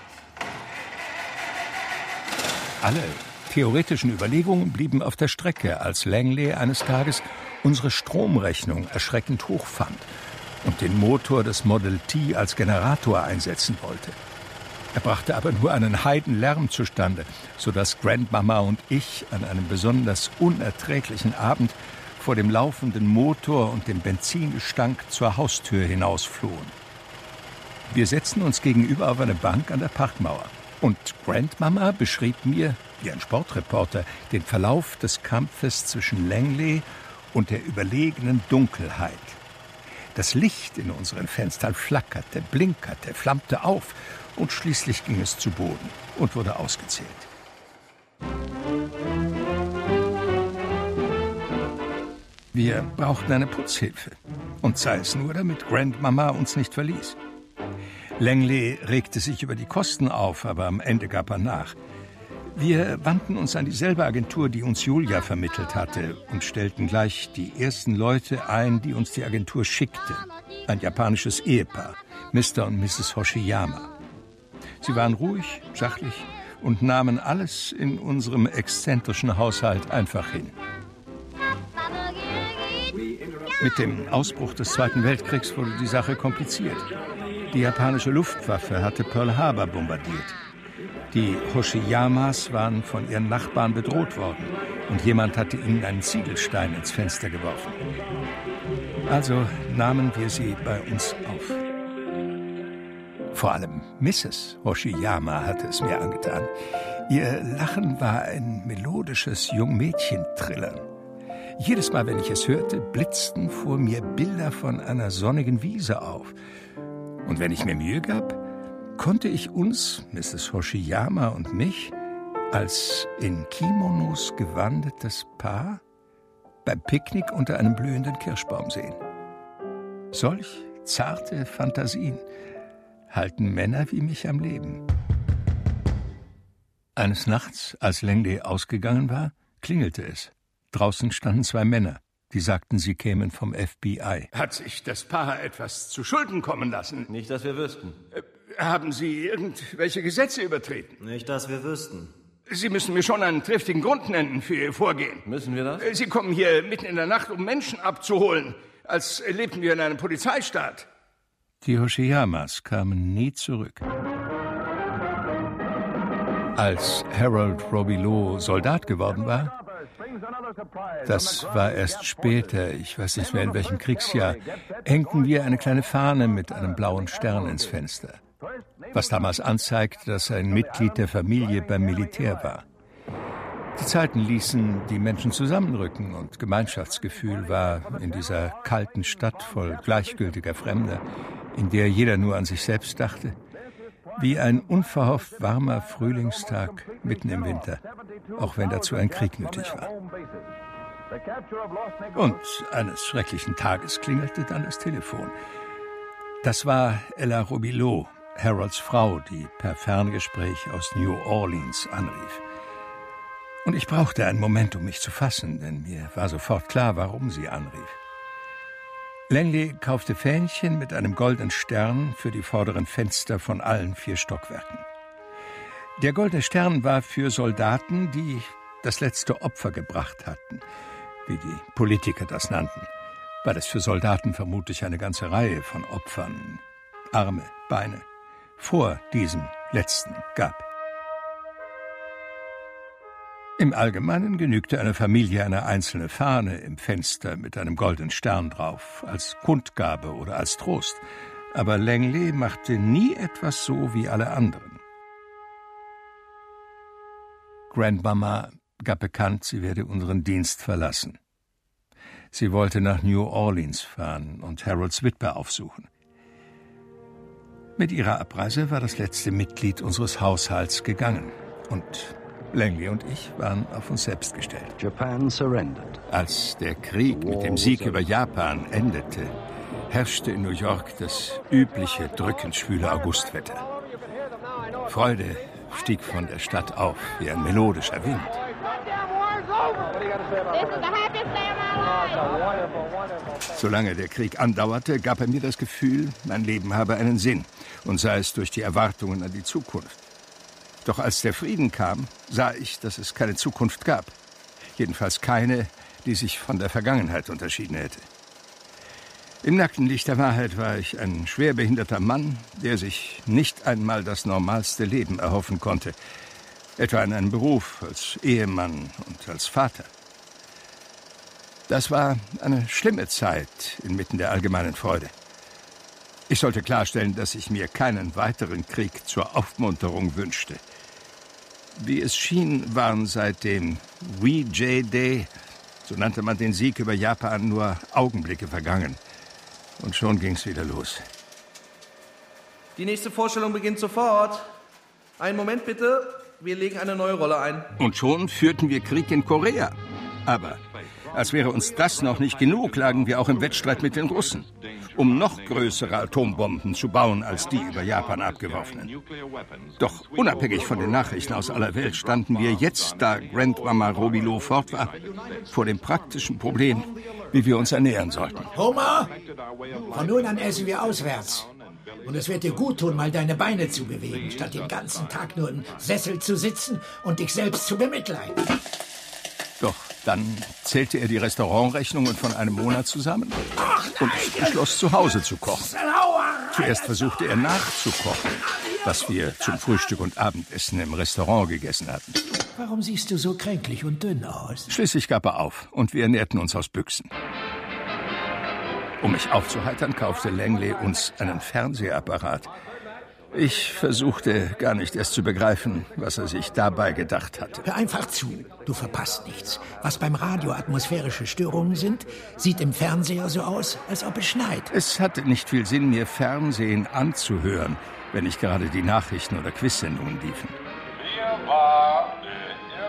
Alle theoretischen Überlegungen blieben auf der Strecke, als Langley eines Tages unsere Stromrechnung erschreckend hoch fand und den Motor des Model T als Generator einsetzen wollte. Er brachte aber nur einen Heidenlärm zustande, sodass Grandmama und ich an einem besonders unerträglichen Abend vor dem laufenden Motor und dem Benzingestank zur Haustür hinausflohen. Wir setzten uns gegenüber auf eine Bank an der Parkmauer und Grandmama beschrieb mir, wie ein Sportreporter, den Verlauf des Kampfes zwischen Langley und der überlegenen Dunkelheit. Das Licht in unseren Fenstern flackerte, blinkerte, flammte auf Und schließlich ging es zu Boden und wurde ausgezählt. Wir brauchten eine Putzhilfe. Und sei es nur, damit Grandmama uns nicht verließ. Langley regte sich über die Kosten auf, aber am Ende gab er nach. Wir wandten uns an dieselbe Agentur, die uns Julia vermittelt hatte, und stellten gleich die ersten Leute ein, die uns die Agentur schickte. Ein japanisches Ehepaar, Mister und Misses Hoshiyama. Sie waren ruhig, sachlich und nahmen alles in unserem exzentrischen Haushalt einfach hin. Mit dem Ausbruch des Zweiten Weltkriegs wurde die Sache kompliziert. Die japanische Luftwaffe hatte Pearl Harbor bombardiert. Die Hoshiyamas waren von ihren Nachbarn bedroht worden und jemand hatte ihnen einen Ziegelstein ins Fenster geworfen. Also nahmen wir sie bei uns auf. Vor allem Misses Hoshiyama hatte es mir angetan. Ihr Lachen war ein melodisches Jungmädchentrillen. Jedes Mal, wenn ich es hörte, blitzten vor mir Bilder von einer sonnigen Wiese auf. Und wenn ich mir Mühe gab, konnte ich uns, Misses Hoshiyama und mich, als in Kimonos gewandetes Paar beim Picknick unter einem blühenden Kirschbaum sehen. Solch zarte Fantasien halten Männer wie mich am Leben. Eines Nachts, als Langley ausgegangen war, klingelte es. Draußen standen zwei Männer, die sagten, sie kämen vom F B I. Hat sich das Paar etwas zu Schulden kommen lassen? Nicht, dass wir wüssten. Äh, haben Sie irgendwelche Gesetze übertreten? Nicht, dass wir wüssten. Sie müssen mir schon einen triftigen Grund nennen für Ihr Vorgehen. Müssen wir das? Sie kommen hier mitten in der Nacht, um Menschen abzuholen, als lebten wir in einem Polizeistaat. Die Hoshiyamas kamen nie zurück. Als Harold Robillot Soldat geworden war, das war erst später, ich weiß nicht mehr in welchem Kriegsjahr, hängten wir eine kleine Fahne mit einem blauen Stern ins Fenster, was damals anzeigt, dass ein Mitglied der Familie beim Militär war. Die Zeiten ließen die Menschen zusammenrücken und Gemeinschaftsgefühl war in dieser kalten Stadt voll gleichgültiger Fremder, in der jeder nur an sich selbst dachte, wie ein unverhofft warmer Frühlingstag mitten im Winter, auch wenn dazu ein Krieg nötig war. Und eines schrecklichen Tages klingelte dann das Telefon. Das war Ella Robillot, Harolds Frau, die per Ferngespräch aus New Orleans anrief. Und ich brauchte einen Moment, um mich zu fassen, denn mir war sofort klar, warum sie anrief. Langley kaufte Fähnchen mit einem goldenen Stern für die vorderen Fenster von allen vier Stockwerken. Der goldene Stern war für Soldaten, die das letzte Opfer gebracht hatten, wie die Politiker das nannten, weil es für Soldaten vermutlich eine ganze Reihe von Opfern, Arme, Beine, vor diesem letzten gab. Im Allgemeinen genügte einer Familie eine einzelne Fahne im Fenster mit einem goldenen Stern drauf, als Kundgabe oder als Trost. Aber Langley machte nie etwas so wie alle anderen. Grandmama gab bekannt, sie werde unseren Dienst verlassen. Sie wollte nach New Orleans fahren und Harolds Witwe aufsuchen. Mit ihrer Abreise war das letzte Mitglied unseres Haushalts gegangen und Langley und ich waren auf uns selbst gestellt. Japan surrendered. Als der Krieg mit dem Sieg über Japan endete, herrschte in New York das übliche drückend schwüle Augustwetter. Freude stieg von der Stadt auf wie ein melodischer Wind. Solange der Krieg andauerte, gab er mir das Gefühl, mein Leben habe einen Sinn und sei es durch die Erwartungen an die Zukunft. Doch als der Frieden kam, sah ich, dass es keine Zukunft gab. Jedenfalls keine, die sich von der Vergangenheit unterschieden hätte. Im nackten Licht der Wahrheit war ich ein schwerbehinderter Mann, der sich nicht einmal das normalste Leben erhoffen konnte. Etwa in einem Beruf als Ehemann und als Vater. Das war eine schlimme Zeit inmitten der allgemeinen Freude. Ich sollte klarstellen, dass ich mir keinen weiteren Krieg zur Aufmunterung wünschte. Wie es schien, waren seit dem Wee-Jay-Day, so nannte man den Sieg über Japan, nur Augenblicke vergangen. Und schon ging's wieder los. Die nächste Vorstellung beginnt sofort. Einen Moment bitte. Wir legen eine neue Rolle ein. Und schon führten wir Krieg in Korea. Aber als wäre uns das noch nicht genug, lagen wir auch im Wettstreit mit den Russen, um noch größere Atombomben zu bauen als die über Japan abgeworfenen. Doch unabhängig von den Nachrichten aus aller Welt standen wir jetzt, da Grandmama Robillot fort war, vor dem praktischen Problem, wie wir uns ernähren sollten. Homer, von nun an essen wir auswärts. Und es wird dir gut tun, mal deine Beine zu bewegen, statt den ganzen Tag nur im Sessel zu sitzen und dich selbst zu bemitleiden. Doch dann zählte er die Restaurantrechnungen von einem Monat zusammen und beschloss, zu Hause zu kochen. Zuerst versuchte er nachzukochen, was wir zum Frühstück und Abendessen im Restaurant gegessen hatten. Warum siehst du so kränklich und dünn aus? Schließlich gab er auf und wir ernährten uns aus Büchsen. Um mich aufzuheitern, kaufte Langley uns einen Fernsehapparat. Ich versuchte gar nicht erst zu begreifen, was er sich dabei gedacht hatte. Hör einfach zu, du verpasst nichts. Was beim Radio atmosphärische Störungen sind, sieht im Fernseher so aus, als ob es schneit. Es hatte nicht viel Sinn, mir Fernsehen anzuhören, wenn nicht gerade die Nachrichten oder Quizsendungen liefen. Wer war der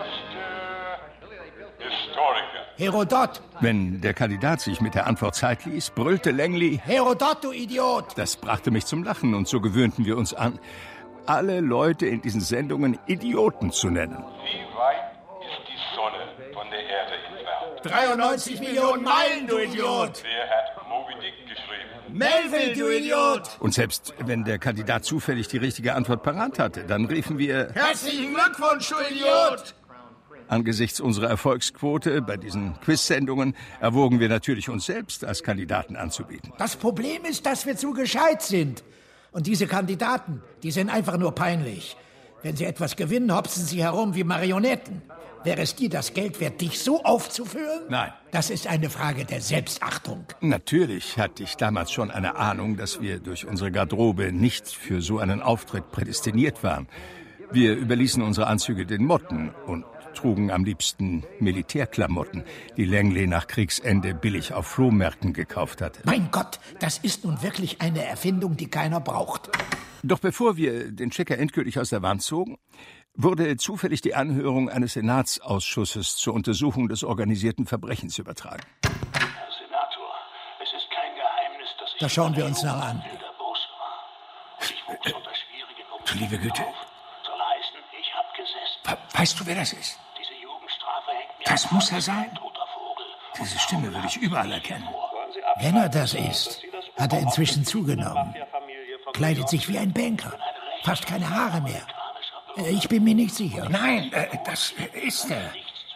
erste Historiker? Herodot! Wenn der Kandidat sich mit der Antwort Zeit ließ, brüllte Langley: Herodot, du Idiot! Das brachte mich zum Lachen und so gewöhnten wir uns an, alle Leute in diesen Sendungen Idioten zu nennen. Wie weit ist die Sonne von der Erde entfernt? dreiundneunzig Millionen Meilen, du Idiot! Wer hat Moby Dick geschrieben? Melville, du Idiot! Und selbst wenn der Kandidat zufällig die richtige Antwort parat hatte, dann riefen wir: Herzlichen Glückwunsch, du Idiot! Angesichts unserer Erfolgsquote bei diesen Quiz-Sendungen erwogen wir natürlich, uns selbst als Kandidaten anzubieten. Das Problem ist, dass wir zu gescheit sind. Und diese Kandidaten, die sind einfach nur peinlich. Wenn sie etwas gewinnen, hopsen sie herum wie Marionetten. Wäre es dir das Geld wert, dich so aufzuführen? Nein. Das ist eine Frage der Selbstachtung. Natürlich hatte ich damals schon eine Ahnung, dass wir durch unsere Garderobe nicht für so einen Auftritt prädestiniert waren. Wir überließen unsere Anzüge den Motten und trugen am liebsten Militärklamotten, die Langley nach Kriegsende billig auf Flohmärkten gekauft hatte. Mein Gott, das ist nun wirklich eine Erfindung, die keiner braucht. Doch bevor wir den Checker endgültig aus der Wand zogen, wurde zufällig die Anhörung eines Senatsausschusses zur Untersuchung des organisierten Verbrechens übertragen. Herr Senator, es ist kein Geheimnis, dass ich... Das schauen wir uns noch an. Ich wuchs unter schwierigen Du liebe Güte. Soll heißen, ich hab gesessen. Weißt du, wer das ist? Diese Jugendstrafe hängt mir... Das muss er sein. Toter Vogel. Diese Stimme würde ich überall erkennen. Wenn er das ist, hat er inzwischen zugenommen. Kleidet sich wie ein Banker. Fast keine Haare mehr. Ich bin mir nicht sicher. Nein, äh, das ist er.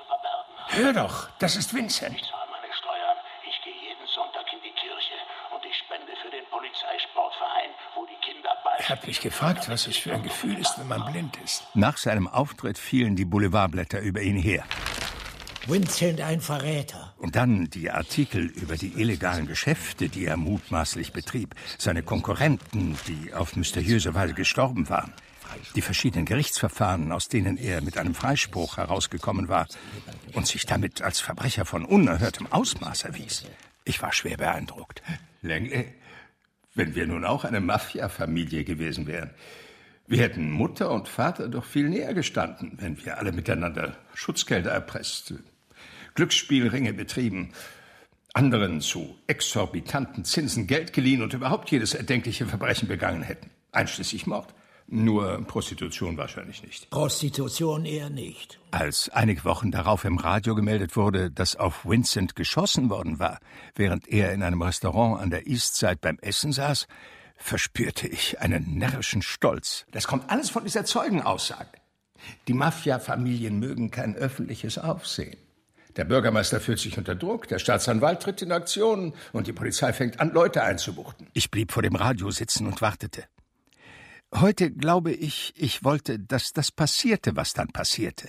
Hör doch, das ist Vincent. Ich zahle meine Steuern, ich gehe jeden Sonntag in die Kirche und ich spende für den Polizeisportverein, wo die Kinder bald... Er hat mich gefragt, was es für ein Gefühl ist, wenn man blind ist. Nach seinem Auftritt fielen die Boulevardblätter über ihn her. Vincent, ein Verräter. Und dann die Artikel über die illegalen Geschäfte, die er mutmaßlich betrieb. Seine Konkurrenten, die auf mysteriöse Weise gestorben waren. Die verschiedenen Gerichtsverfahren, aus denen er mit einem Freispruch herausgekommen war und sich damit als Verbrecher von unerhörtem Ausmaß erwies. Ich war schwer beeindruckt. Langley, wenn wir nun auch eine Mafia-Familie gewesen wären, wir hätten Mutter und Vater doch viel näher gestanden, wenn wir alle miteinander Schutzgelder erpresst, Glücksspielringe betrieben, anderen zu exorbitanten Zinsen Geld geliehen und überhaupt jedes erdenkliche Verbrechen begangen hätten, einschließlich Mord. Nur Prostitution wahrscheinlich nicht. Prostitution eher nicht. Als einige Wochen darauf im Radio gemeldet wurde, dass auf Vincent geschossen worden war, während er in einem Restaurant an der Eastside beim Essen saß, verspürte ich einen närrischen Stolz. Das kommt alles von dieser Zeugenaussage. Die Mafia-Familien mögen kein öffentliches Aufsehen. Der Bürgermeister fühlt sich unter Druck, der Staatsanwalt tritt in Aktion und die Polizei fängt an, Leute einzubuchten. Ich blieb vor dem Radio sitzen und wartete. Heute glaube ich, ich wollte, dass das passierte, was dann passierte.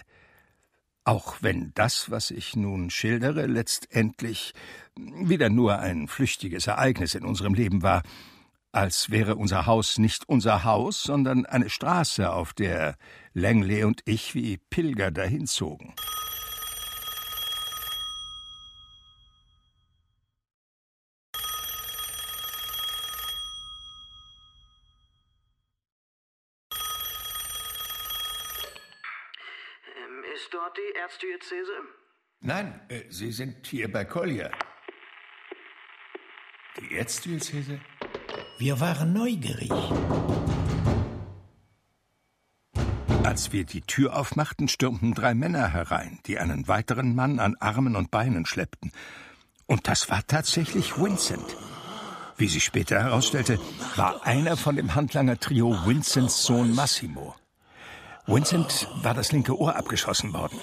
Auch wenn das, was ich nun schildere, letztendlich wieder nur ein flüchtiges Ereignis in unserem Leben war, als wäre unser Haus nicht unser Haus, sondern eine Straße, auf der Langley und ich wie Pilger dahinzogen. Ist dort die Erzdiözese? Nein, äh, Sie sind hier bei Collier. Die Erzdiözese? Wir waren neugierig. Als wir die Tür aufmachten, stürmten drei Männer herein, die einen weiteren Mann an Armen und Beinen schleppten. Und das war tatsächlich Vincent. Wie sich später herausstellte, war einer von dem Handlanger-Trio Vincents Sohn Massimo. Vincent war das linke Ohr abgeschossen worden.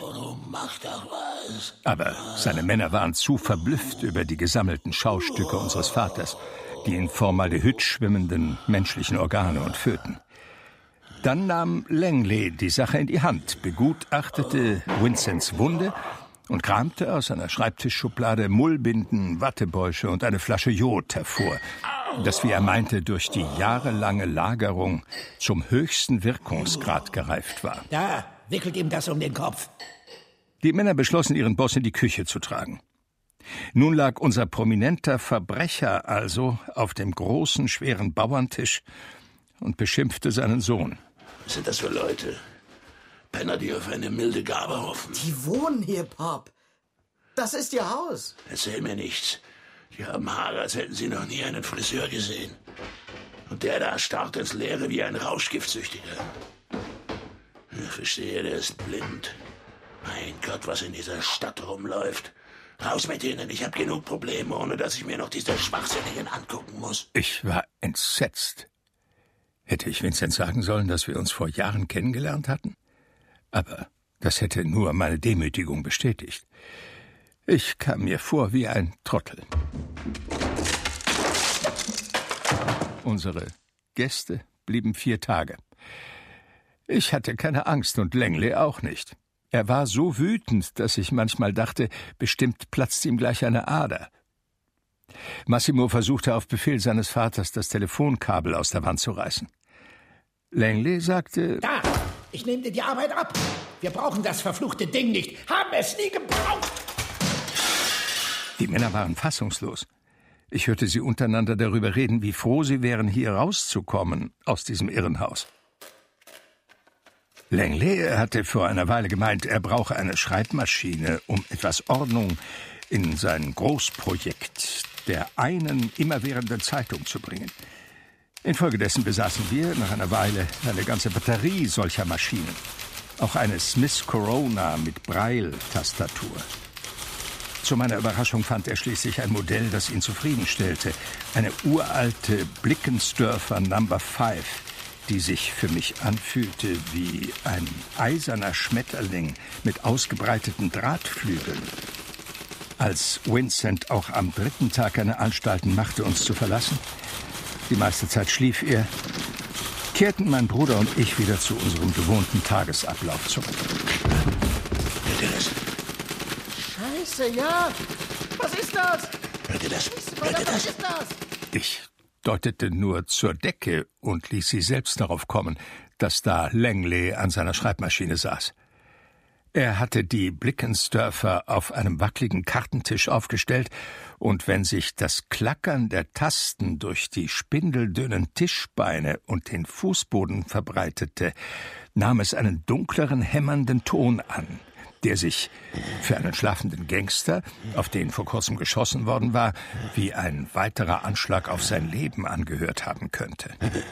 Aber seine Männer waren zu verblüfft über die gesammelten Schaustücke unseres Vaters, die in Formaldehyd schwimmenden menschlichen Organe und Föten. Dann nahm Langley die Sache in die Hand, begutachtete Vincents Wunde und kramte aus einer Schreibtischschublade Mullbinden, Wattebäusche und eine Flasche Jod hervor, das, wie er meinte, durch die jahrelange Lagerung zum höchsten Wirkungsgrad gereift war. Da, wickelt ihm das um den Kopf. Die Männer beschlossen, ihren Boss in die Küche zu tragen. Nun lag unser prominenter Verbrecher also auf dem großen, schweren Bauerntisch und beschimpfte seinen Sohn. Was sind das für Leute? Penner, die auf eine milde Gabe hoffen. Die wohnen hier, Pop. Das ist ihr Haus. Erzähl mir nichts. Die haben Haare, als hätten sie noch nie einen Friseur gesehen. Und der da starrt ins Leere wie ein Rauschgiftsüchtiger. Ich verstehe, der ist blind. Mein Gott, was in dieser Stadt rumläuft. Raus mit denen, ich habe genug Probleme, ohne dass ich mir noch diese Schwachsinnigen angucken muss. Ich war entsetzt. Hätte ich Vincent sagen sollen, dass wir uns vor Jahren kennengelernt hatten? Aber das hätte nur meine Demütigung bestätigt. Ich kam mir vor wie ein Trottel. Unsere Gäste blieben vier Tage. Ich hatte keine Angst und Langley auch nicht. Er war so wütend, dass ich manchmal dachte, bestimmt platzt ihm gleich eine Ader. Massimo versuchte auf Befehl seines Vaters, das Telefonkabel aus der Wand zu reißen. Langley sagte: Da, ich nehme dir die Arbeit ab. Wir brauchen das verfluchte Ding nicht. Haben es nie gebraucht. Die Männer waren fassungslos. Ich hörte sie untereinander darüber reden, wie froh sie wären, hier rauszukommen aus diesem Irrenhaus. Langley hatte vor einer Weile gemeint, er brauche eine Schreibmaschine, um etwas Ordnung in sein Großprojekt der einen immerwährenden Zeitung zu bringen. Infolgedessen besaßen wir nach einer Weile eine ganze Batterie solcher Maschinen. Auch eine Smith Corona mit Braille-Tastatur. Zu meiner Überraschung fand er schließlich ein Modell, das ihn zufriedenstellte. Eine uralte Blickensdörfer Number Five, die sich für mich anfühlte wie ein eiserner Schmetterling mit ausgebreiteten Drahtflügeln. Als Vincent auch am dritten Tag keine Anstalten machte, uns zu verlassen, die meiste Zeit schlief er, kehrten mein Bruder und ich wieder zu unserem gewohnten Tagesablauf zurück. Hört ihr das? Scheiße, ja! Was ist das? Hört ihr das? Hört ihr das? Was ist das? Ich deutete nur zur Decke und ließ sie selbst darauf kommen, dass da Langley an seiner Schreibmaschine saß. Er hatte die Blickensdörfer auf einem wackeligen Kartentisch aufgestellt, und wenn sich das Klackern der Tasten durch die spindeldünnen Tischbeine und den Fußboden verbreitete, nahm es einen dunkleren, hämmernden Ton an, der sich für einen schlafenden Gangster, auf den vor kurzem geschossen worden war, wie ein weiterer Anschlag auf sein Leben angehört haben könnte.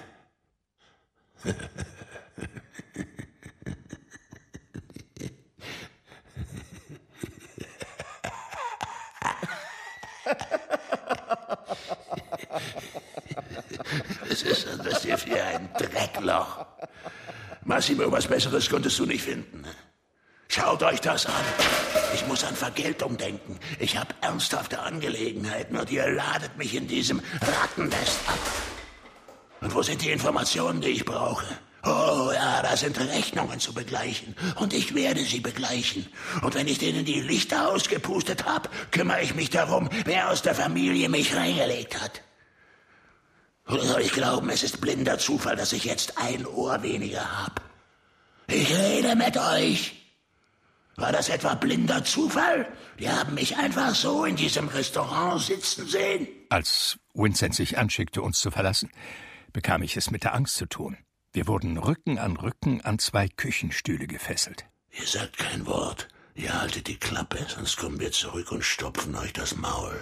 Es ist ein bisschen wie ein Dreckloch. Massimo, was Besseres konntest du nicht finden. Schaut euch das an. Ich muss an Vergeltung denken. Ich habe ernsthafte Angelegenheiten und ihr ladet mich in diesem Rattennest ab. Und wo sind die Informationen, die ich brauche? Oh ja, da sind Rechnungen zu begleichen. Und ich werde sie begleichen. Und wenn ich denen die Lichter ausgepustet habe, kümmere ich mich darum, wer aus der Familie mich reingelegt hat. Oder soll ich glauben, es ist blinder Zufall, dass ich jetzt ein Ohr weniger habe? Ich rede mit euch. War das etwa blinder Zufall? Die haben mich einfach so in diesem Restaurant sitzen sehen. Als Vincent sich anschickte, uns zu verlassen, bekam ich es mit der Angst zu tun. Wir wurden Rücken an Rücken an zwei Küchenstühle gefesselt. Ihr sagt kein Wort. Ihr haltet die Klappe, sonst kommen wir zurück und stopfen euch das Maul.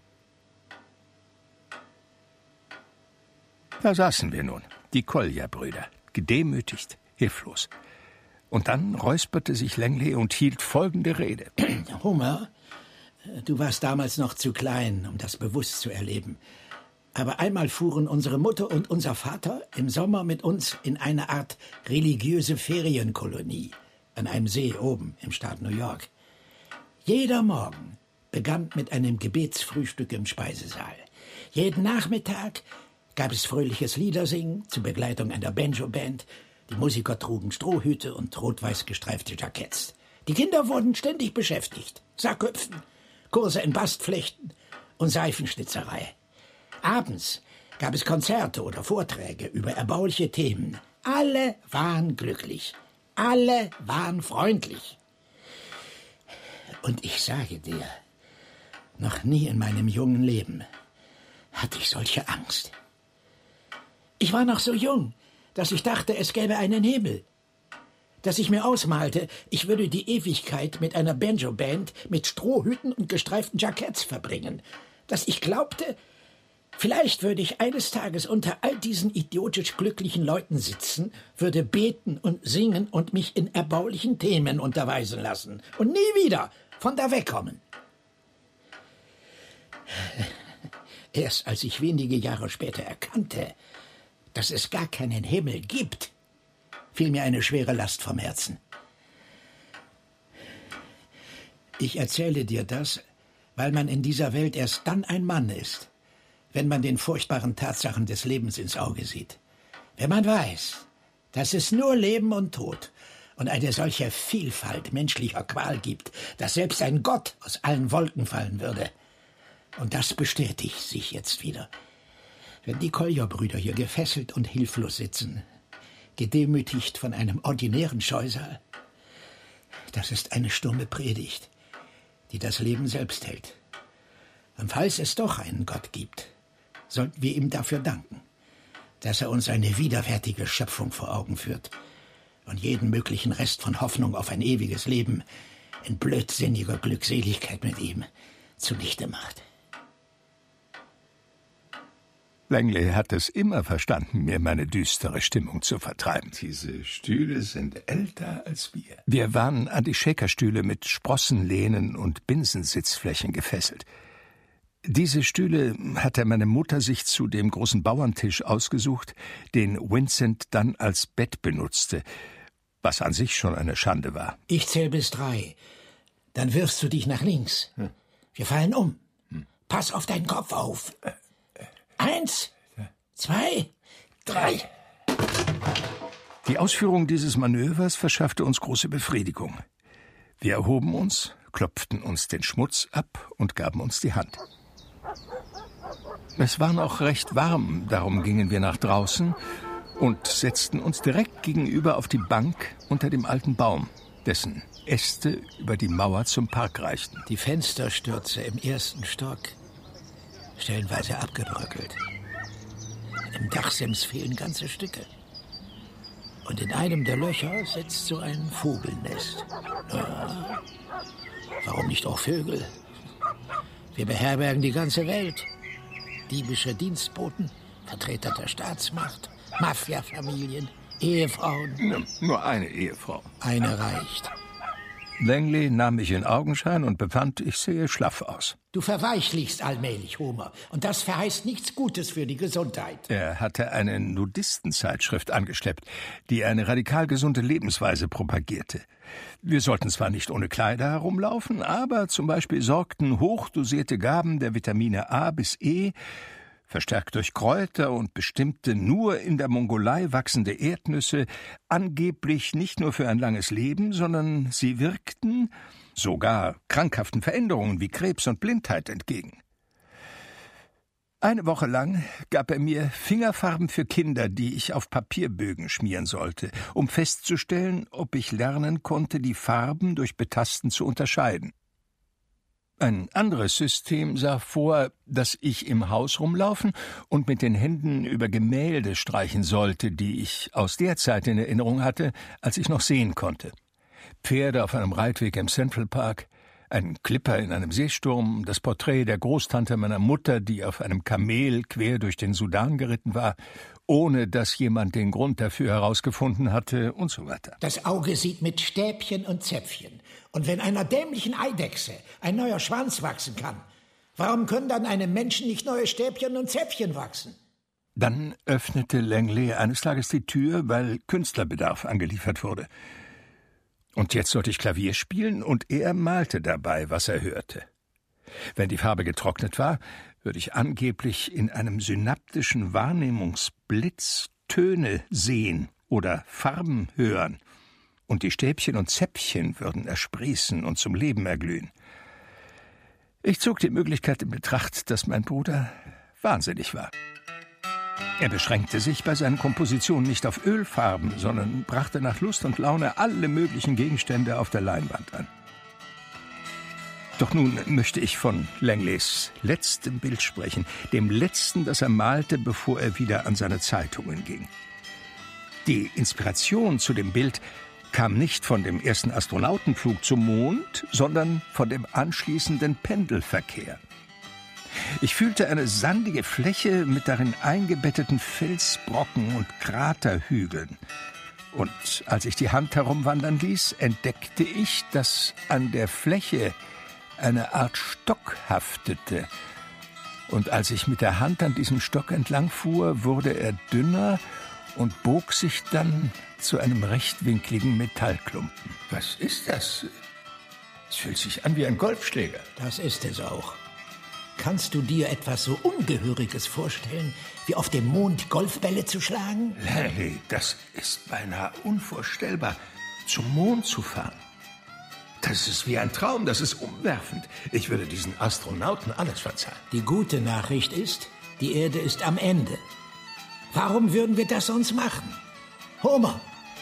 Da saßen wir nun, die Collier-Brüder, gedemütigt, hilflos. Und dann räusperte sich Langley und hielt folgende Rede. Homer, du warst damals noch zu klein, um das bewusst zu erleben. Aber einmal fuhren unsere Mutter und unser Vater im Sommer mit uns in eine Art religiöse Ferienkolonie an einem See oben im Staat New York. Jeder Morgen begann mit einem Gebetsfrühstück im Speisesaal. Jeden Nachmittag gab es fröhliches Liedersingen zur Begleitung einer Banjo-Band. Die Musiker trugen Strohhüte und rot-weiß gestreifte Jacketts. Die Kinder wurden ständig beschäftigt. Sackhüpfen, Kurse in Bastflechten und Seifenschnitzerei. Abends gab es Konzerte oder Vorträge über erbauliche Themen. Alle waren glücklich. Alle waren freundlich. Und ich sage dir, noch nie in meinem jungen Leben hatte ich solche Angst. Ich war noch so jung, dass ich dachte, es gäbe einen Himmel. Dass ich mir ausmalte, ich würde die Ewigkeit mit einer Banjo-Band mit Strohhüten und gestreiften Jacketts verbringen. Dass ich glaubte, vielleicht würde ich eines Tages unter all diesen idiotisch glücklichen Leuten sitzen, würde beten und singen und mich in erbaulichen Themen unterweisen lassen und nie wieder von da wegkommen. Erst als ich wenige Jahre später erkannte, dass es gar keinen Himmel gibt, fiel mir eine schwere Last vom Herzen. Ich erzähle dir das, weil man in dieser Welt erst dann ein Mann ist, wenn man den furchtbaren Tatsachen des Lebens ins Auge sieht. Wenn man weiß, dass es nur Leben und Tod und eine solche Vielfalt menschlicher Qual gibt, dass selbst ein Gott aus allen Wolken fallen würde. Und das bestätigt sich jetzt wieder. Wenn die Collier-Brüder hier gefesselt und hilflos sitzen, gedemütigt von einem ordinären Scheusal, das ist eine stumme Predigt, die das Leben selbst hält. Und falls es doch einen Gott gibt, sollten wir ihm dafür danken, dass er uns eine widerwärtige Schöpfung vor Augen führt und jeden möglichen Rest von Hoffnung auf ein ewiges Leben in blödsinniger Glückseligkeit mit ihm zunichte macht. Langley hat es immer verstanden, mir meine düstere Stimmung zu vertreiben. Diese Stühle sind älter als wir. Wir waren an die Shakerstühle mit Sprossenlehnen und Binsensitzflächen gefesselt. Diese Stühle hatte meine Mutter sich zu dem großen Bauerntisch ausgesucht, den Vincent dann als Bett benutzte, was an sich schon eine Schande war. Ich zähle bis drei. Dann wirfst du dich nach links. Wir fallen um. Pass auf deinen Kopf auf. Eins, zwei, drei. Die Ausführung dieses Manövers verschaffte uns große Befriedigung. Wir erhoben uns, klopften uns den Schmutz ab und gaben uns die Hand. Es war noch recht warm, darum gingen wir nach draußen und setzten uns direkt gegenüber auf die Bank unter dem alten Baum, dessen Äste über die Mauer zum Park reichten. Die Fensterstürze im ersten Stock, stellenweise abgebröckelt. Im Dachsims fehlen ganze Stücke. Und in einem der Löcher sitzt so ein Vogelnest. Ja, warum nicht auch Vögel? Wir beherbergen die ganze Welt. Diebische Dienstboten, Vertreter der Staatsmacht, Mafia-Familien, Ehefrauen. Nur, nur eine Ehefrau. Eine reicht. Langley nahm mich in Augenschein und befand, ich sehe schlaff aus. Du verweichlichst allmählich, Homer. Und das verheißt nichts Gutes für die Gesundheit. Er hatte eine Nudistenzeitschrift angeschleppt, die eine radikal gesunde Lebensweise propagierte. Wir sollten zwar nicht ohne Kleider herumlaufen, aber zum Beispiel sorgten hochdosierte Gaben der Vitamine A bis E, verstärkt durch Kräuter und bestimmte nur in der Mongolei wachsende Erdnüsse, angeblich nicht nur für ein langes Leben, sondern sie wirkten sogar krankhaften Veränderungen wie Krebs und Blindheit entgegen. Eine Woche lang gab er mir Fingerfarben für Kinder, die ich auf Papierbögen schmieren sollte, um festzustellen, ob ich lernen konnte, die Farben durch Betasten zu unterscheiden. Ein anderes System sah vor, dass ich im Haus rumlaufen und mit den Händen über Gemälde streichen sollte, die ich aus der Zeit in Erinnerung hatte, als ich noch sehen konnte. Pferde auf einem Reitweg im Central Park, ein Clipper in einem Seesturm, das Porträt der Großtante meiner Mutter, die auf einem Kamel quer durch den Sudan geritten war, ohne dass jemand den Grund dafür herausgefunden hatte und so weiter. Das Auge sieht mit Stäbchen und Zäpfchen. Und wenn einer dämlichen Eidechse ein neuer Schwanz wachsen kann, warum können dann einem Menschen nicht neue Stäbchen und Zäpfchen wachsen? Dann öffnete Langley eines Tages die Tür, weil Künstlerbedarf angeliefert wurde. Und jetzt sollte ich Klavier spielen und er malte dabei, was er hörte. Wenn die Farbe getrocknet war, würde ich angeblich in einem synaptischen Wahrnehmungsblitz Töne sehen oder Farben hören. Und die Stäbchen und Zäpfchen würden ersprießen und zum Leben erglühen. Ich zog die Möglichkeit in Betracht, dass mein Bruder wahnsinnig war. Er beschränkte sich bei seinen Kompositionen nicht auf Ölfarben, sondern brachte nach Lust und Laune alle möglichen Gegenstände auf der Leinwand an. Doch nun möchte ich von Langleys letztem Bild sprechen, dem letzten, das er malte, bevor er wieder an seine Zeitungen ging. Die Inspiration zu dem Bild kam nicht von dem ersten Astronautenflug zum Mond, sondern von dem anschließenden Pendelverkehr. Ich fühlte eine sandige Fläche mit darin eingebetteten Felsbrocken und Kraterhügeln. Und als ich die Hand herumwandern ließ, entdeckte ich, dass an der Fläche eine Art Stock haftete. Und als ich mit der Hand an diesem Stock entlang fuhr, wurde er dünner und bog sich dann zu einem rechtwinkligen Metallklumpen. Was ist das? Es fühlt sich an wie ein Golfschläger. Das ist es auch. Kannst du dir etwas so Ungehöriges vorstellen, wie auf dem Mond Golfbälle zu schlagen? Larry, das ist beinahe unvorstellbar, zum Mond zu fahren. Das ist wie ein Traum, das ist umwerfend. Ich würde diesen Astronauten alles verzeihen. Die gute Nachricht ist, die Erde ist am Ende. Warum würden wir das sonst machen? Homer,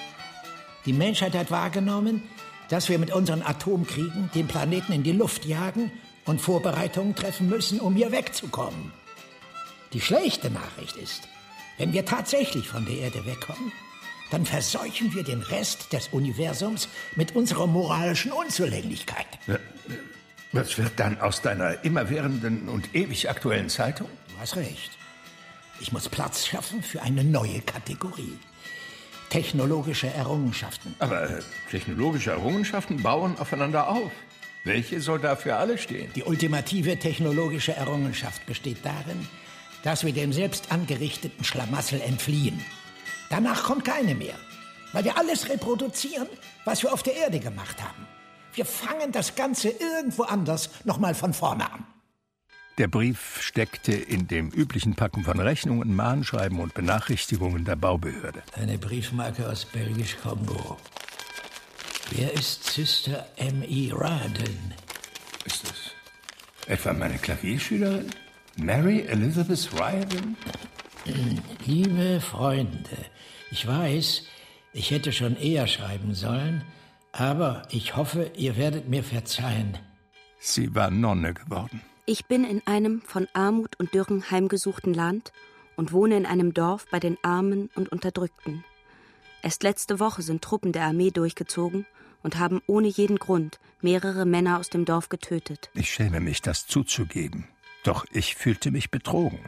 die Menschheit hat wahrgenommen, dass wir mit unseren Atomkriegen den Planeten in die Luft jagen und Vorbereitungen treffen müssen, um hier wegzukommen. Die schlechte Nachricht ist, wenn wir tatsächlich von der Erde wegkommen, dann verseuchen wir den Rest des Universums mit unserer moralischen Unzulänglichkeit. Was wird dann aus deiner immerwährenden und ewig aktuellen Zeitung? Du hast recht. Ich muss Platz schaffen für eine neue Kategorie. Technologische Errungenschaften. Aber äh, technologische Errungenschaften bauen aufeinander auf. Welche soll da für alle stehen? Die ultimative technologische Errungenschaft besteht darin, dass wir dem selbst angerichteten Schlamassel entfliehen. Danach kommt keine mehr, weil wir alles reproduzieren, was wir auf der Erde gemacht haben. Wir fangen das Ganze irgendwo anders nochmal von vorne an. Der Brief steckte in dem üblichen Packen von Rechnungen, Mahnschreiben und Benachrichtigungen der Baubehörde. Eine Briefmarke aus Belgisch-Kongo. Wer ist Sister M E Riordan? Ist das etwa meine Klavierschülerin? Mary Elizabeth Riordan? Liebe Freunde, ich weiß, ich hätte schon eher schreiben sollen, aber ich hoffe, ihr werdet mir verzeihen. Sie war Nonne geworden. Ich bin in einem von Armut und Dürren heimgesuchten Land und wohne in einem Dorf bei den Armen und Unterdrückten. Erst letzte Woche sind Truppen der Armee durchgezogen und haben ohne jeden Grund mehrere Männer aus dem Dorf getötet. Ich schäme mich, das zuzugeben. Doch ich fühlte mich betrogen.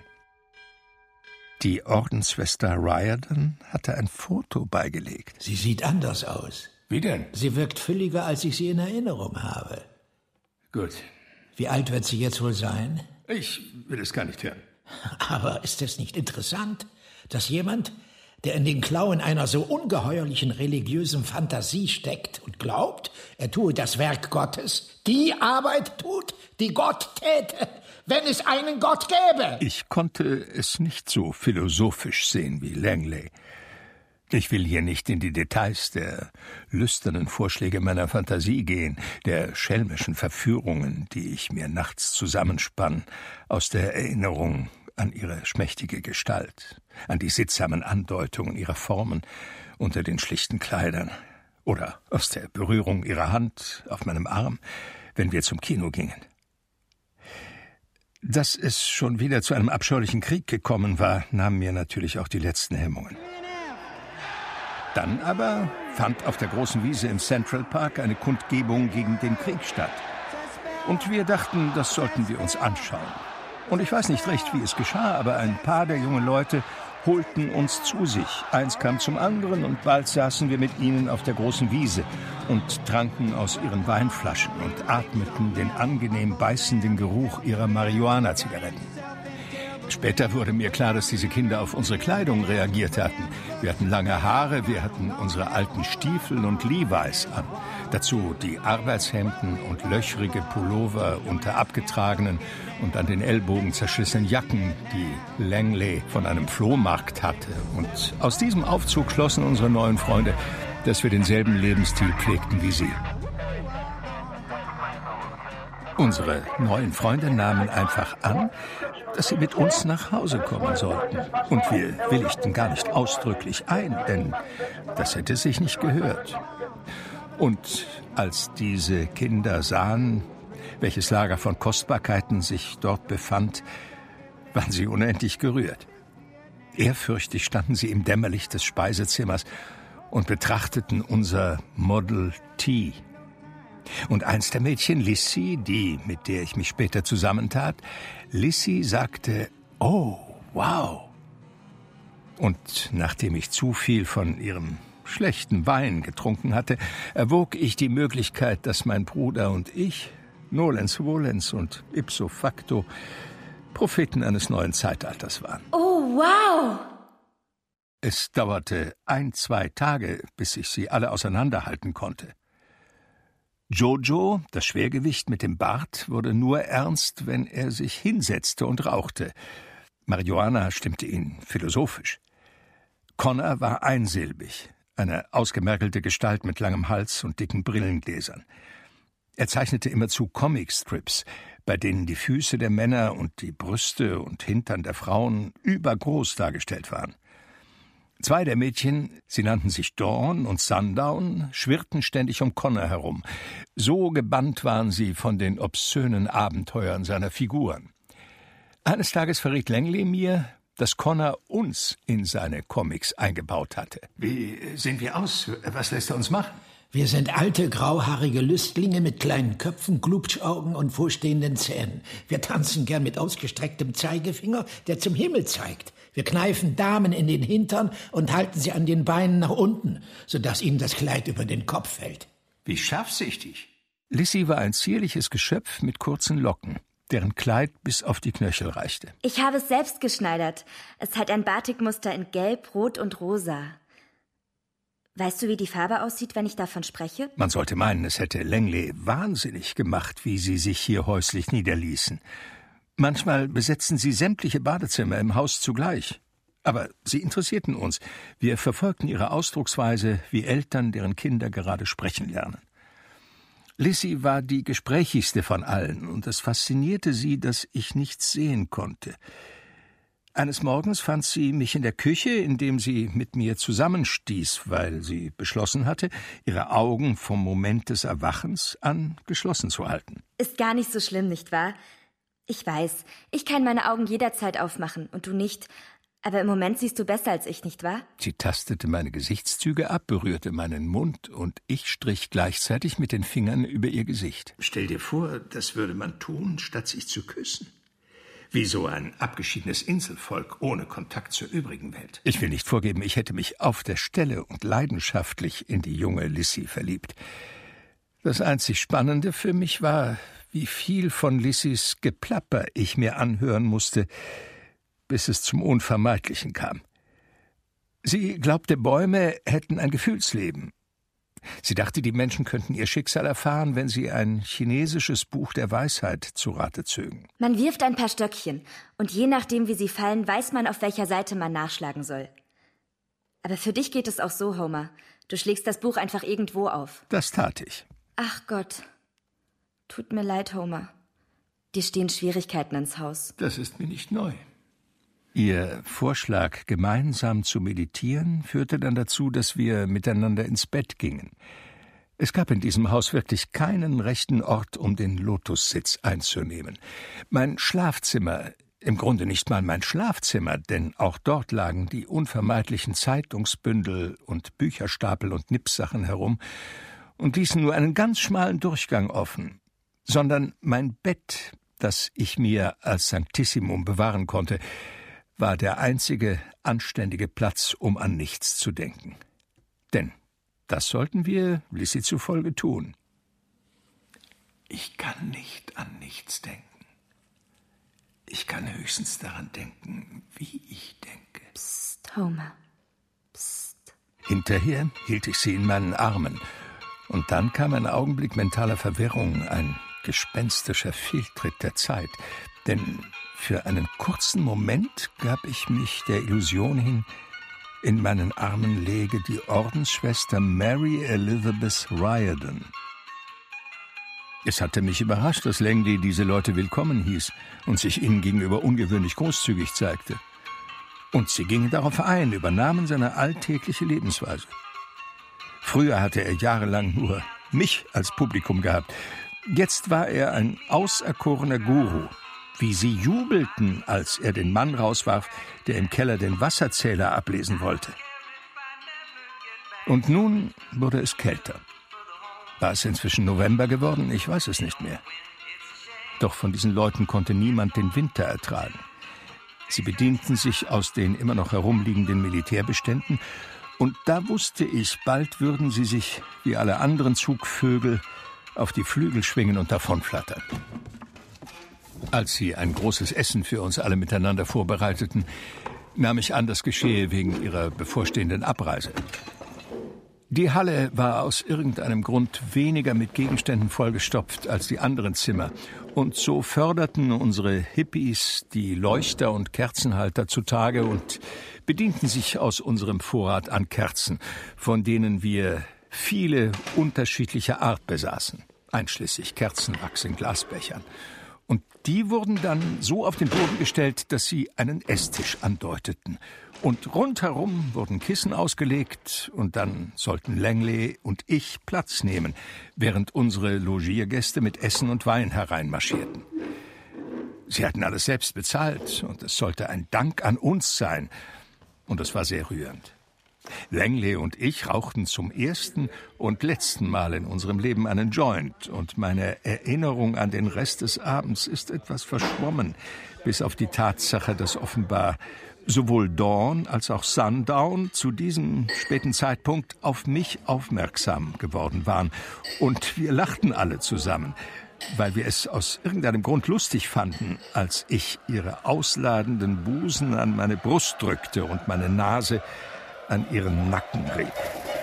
Die Ordensschwester Riordan hatte ein Foto beigelegt. Sie sieht anders aus. Wie denn? Sie wirkt fülliger, als ich sie in Erinnerung habe. Gut. Wie alt wird sie jetzt wohl sein? Ich will es gar nicht hören. Aber ist es nicht interessant, dass jemand, der in den Klauen einer so ungeheuerlichen religiösen Fantasie steckt und glaubt, er tue das Werk Gottes, die Arbeit tut, die Gott täte, wenn es einen Gott gäbe? Ich konnte es nicht so philosophisch sehen wie Langley. Ich will hier nicht in die Details der lüsternen Vorschläge meiner Fantasie gehen, der schelmischen Verführungen, die ich mir nachts zusammenspann, aus der Erinnerung an ihre schmächtige Gestalt, an die sittsamen Andeutungen ihrer Formen unter den schlichten Kleidern oder aus der Berührung ihrer Hand auf meinem Arm, wenn wir zum Kino gingen. Dass es schon wieder zu einem abscheulichen Krieg gekommen war, nahm mir natürlich auch die letzten Hemmungen. Dann aber fand auf der großen Wiese im Central Park eine Kundgebung gegen den Krieg statt. Und wir dachten, das sollten wir uns anschauen. Und ich weiß nicht recht, wie es geschah, aber ein paar der jungen Leute holten uns zu sich. Eins kam zum anderen und bald saßen wir mit ihnen auf der großen Wiese und tranken aus ihren Weinflaschen und atmeten den angenehm beißenden Geruch ihrer Marihuana-Zigaretten. Später wurde mir klar, dass diese Kinder auf unsere Kleidung reagiert hatten. Wir hatten lange Haare, wir hatten unsere alten Stiefel und Levi's an. Dazu die Arbeitshemden und löchrige Pullover unter abgetragenen und an den Ellbogen zerschlissenen Jacken, die Langley von einem Flohmarkt hatte. Und aus diesem Aufzug schlossen unsere neuen Freunde, dass wir denselben Lebensstil pflegten wie sie. Unsere neuen Freunde nahmen einfach an, dass sie mit uns nach Hause kommen sollten. Und wir willigten gar nicht ausdrücklich ein, denn das hätte sich nicht gehört. Und als diese Kinder sahen, welches Lager von Kostbarkeiten sich dort befand, waren sie unendlich gerührt. Ehrfürchtig standen sie im Dämmerlicht des Speisezimmers und betrachteten unser Model T. Und eins der Mädchen, Lissy, die, mit der ich mich später zusammentat, Lissy sagte, oh, wow. Und nachdem ich zu viel von ihrem schlechten Wein getrunken hatte, erwog ich die Möglichkeit, dass mein Bruder und ich, nolens volens und ipso facto, Propheten eines neuen Zeitalters waren. Oh, wow! Es dauerte ein, zwei Tage, bis ich sie alle auseinanderhalten konnte. Jojo, das Schwergewicht mit dem Bart, wurde nur ernst, wenn er sich hinsetzte und rauchte. Marihuana stimmte ihn philosophisch. Connor war einsilbig, eine ausgemergelte Gestalt mit langem Hals und dicken Brillengläsern. Er zeichnete immerzu Comicstrips, bei denen die Füße der Männer und die Brüste und Hintern der Frauen übergroß dargestellt waren. Zwei der Mädchen, sie nannten sich Dawn und Sundown, schwirrten ständig um Connor herum. So gebannt waren sie von den obszönen Abenteuern seiner Figuren. Eines Tages verriet Langley mir, dass Connor uns in seine Comics eingebaut hatte. Wie sehen wir aus? Was lässt er uns machen? Wir sind alte, grauhaarige Lüstlinge mit kleinen Köpfen, Glubschaugen und vorstehenden Zähnen. Wir tanzen gern mit ausgestrecktem Zeigefinger, der zum Himmel zeigt. Wir kneifen Damen in den Hintern und halten sie an den Beinen nach unten, sodass ihnen das Kleid über den Kopf fällt. Wie scharfsichtig. Lissy war ein zierliches Geschöpf mit kurzen Locken, deren Kleid bis auf die Knöchel reichte. Ich habe es selbst geschneidert. Es hat ein Batikmuster in Gelb, Rot und Rosa. Weißt du, wie die Farbe aussieht, wenn ich davon spreche? Man sollte meinen, es hätte Langley wahnsinnig gemacht, wie sie sich hier häuslich niederließen. Manchmal besetzten sie sämtliche Badezimmer im Haus zugleich. Aber sie interessierten uns. Wir verfolgten ihre Ausdrucksweise wie Eltern, deren Kinder gerade sprechen lernen. Lissy war die gesprächigste von allen, und es faszinierte sie, dass ich nichts sehen konnte. Eines Morgens fand sie mich in der Küche, indem sie mit mir zusammenstieß, weil sie beschlossen hatte, ihre Augen vom Moment des Erwachens an geschlossen zu halten. Ist gar nicht so schlimm, nicht wahr? Ich weiß, ich kann meine Augen jederzeit aufmachen und du nicht. Aber im Moment siehst du besser als ich, nicht wahr? Sie tastete meine Gesichtszüge ab, berührte meinen Mund und ich strich gleichzeitig mit den Fingern über ihr Gesicht. Stell dir vor, das würde man tun, statt sich zu küssen. Wie so ein abgeschiedenes Inselvolk ohne Kontakt zur übrigen Welt. Ich will nicht vorgeben, ich hätte mich auf der Stelle und leidenschaftlich in die junge Lissy verliebt. Das einzig Spannende für mich war, wie viel von Lissys Geplapper ich mir anhören musste, bis es zum Unvermeidlichen kam. Sie glaubte, Bäume hätten ein Gefühlsleben. Sie dachte, die Menschen könnten ihr Schicksal erfahren, wenn sie ein chinesisches Buch der Weisheit zu Rate zögen. Man wirft ein paar Stöckchen, und je nachdem, wie sie fallen, weiß man, auf welcher Seite man nachschlagen soll. Aber für dich geht es auch so, Homer. Du schlägst das Buch einfach irgendwo auf. Das tat ich. Ach Gott. Tut mir leid, Homer. Dir stehen Schwierigkeiten ins Haus. Das ist mir nicht neu. Ihr Vorschlag, gemeinsam zu meditieren, führte dann dazu, dass wir miteinander ins Bett gingen. Es gab in diesem Haus wirklich keinen rechten Ort, um den Lotussitz einzunehmen. Mein Schlafzimmer, im Grunde nicht mal mein Schlafzimmer, denn auch dort lagen die unvermeidlichen Zeitungsbündel und Bücherstapel und Nippsachen herum und ließen nur einen ganz schmalen Durchgang offen, sondern mein Bett, das ich mir als Sanctissimum bewahren konnte, war der einzige anständige Platz, um an nichts zu denken. Denn das sollten wir Lissy zufolge tun. Ich kann nicht an nichts denken. Ich kann höchstens daran denken, wie ich denke. Psst, Homer. Psst. Hinterher hielt ich sie in meinen Armen. Und dann kam ein Augenblick mentaler Verwirrung, ein gespenstischer Fehltritt der Zeit. Denn für einen kurzen Moment gab ich mich der Illusion hin, in meinen Armen läge die Ordensschwester Mary Elizabeth Riordan. Es hatte mich überrascht, dass Langley diese Leute willkommen hieß und sich ihnen gegenüber ungewöhnlich großzügig zeigte. Und sie gingen darauf ein, übernahmen seine alltägliche Lebensweise. Früher hatte er jahrelang nur mich als Publikum gehabt. Jetzt war er ein auserkorener Guru. Wie sie jubelten, als er den Mann rauswarf, der im Keller den Wasserzähler ablesen wollte. Und nun wurde es kälter. War es inzwischen November geworden? Ich weiß es nicht mehr. Doch von diesen Leuten konnte niemand den Winter ertragen. Sie bedienten sich aus den immer noch herumliegenden Militärbeständen, und da wusste ich, bald würden sie sich, wie alle anderen Zugvögel, auf die Flügel schwingen und davonflattern. Als sie ein großes Essen für uns alle miteinander vorbereiteten, nahm ich an, das geschehe wegen ihrer bevorstehenden Abreise. Die Halle war aus irgendeinem Grund weniger mit Gegenständen vollgestopft als die anderen Zimmer. Und so förderten unsere Hippies die Leuchter und Kerzenhalter zutage und bedienten sich aus unserem Vorrat an Kerzen, von denen wir viele unterschiedlicher Art besaßen, einschließlich Kerzenwachs in Glasbechern. Und die wurden dann so auf den Boden gestellt, dass sie einen Esstisch andeuteten. Und rundherum wurden Kissen ausgelegt, und dann sollten Langley und ich Platz nehmen, während unsere Logiergäste mit Essen und Wein hereinmarschierten. Sie hatten alles selbst bezahlt, und es sollte ein Dank an uns sein. Und es war sehr rührend. Langley und ich rauchten zum ersten und letzten Mal in unserem Leben einen Joint, und meine Erinnerung an den Rest des Abends ist etwas verschwommen, bis auf die Tatsache, dass offenbar sowohl Dawn als auch Sundown zu diesem späten Zeitpunkt auf mich aufmerksam geworden waren. Und wir lachten alle zusammen, weil wir es aus irgendeinem Grund lustig fanden, als ich ihre ausladenden Busen an meine Brust drückte und meine Nase an ihren Nacken rieb.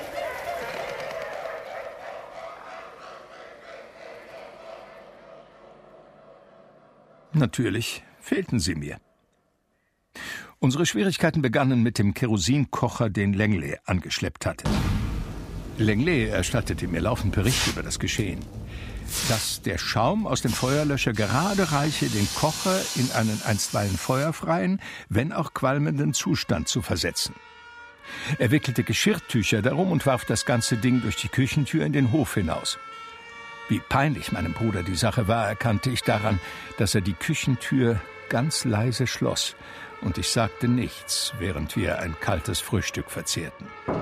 Natürlich fehlten sie mir. Unsere Schwierigkeiten begannen mit dem Kerosinkocher, den Langley angeschleppt hatte. Langley erstattete mir laufend Bericht über das Geschehen. Dass der Schaum aus dem Feuerlöscher gerade reiche, den Kocher in einen einstweilen feuerfreien, wenn auch qualmenden Zustand zu versetzen. Er wickelte Geschirrtücher darum und warf das ganze Ding durch die Küchentür in den Hof hinaus. Wie peinlich meinem Bruder die Sache war, erkannte ich daran, dass er die Küchentür ganz leise schloss, und ich sagte nichts, während wir ein kaltes Frühstück verzehrten.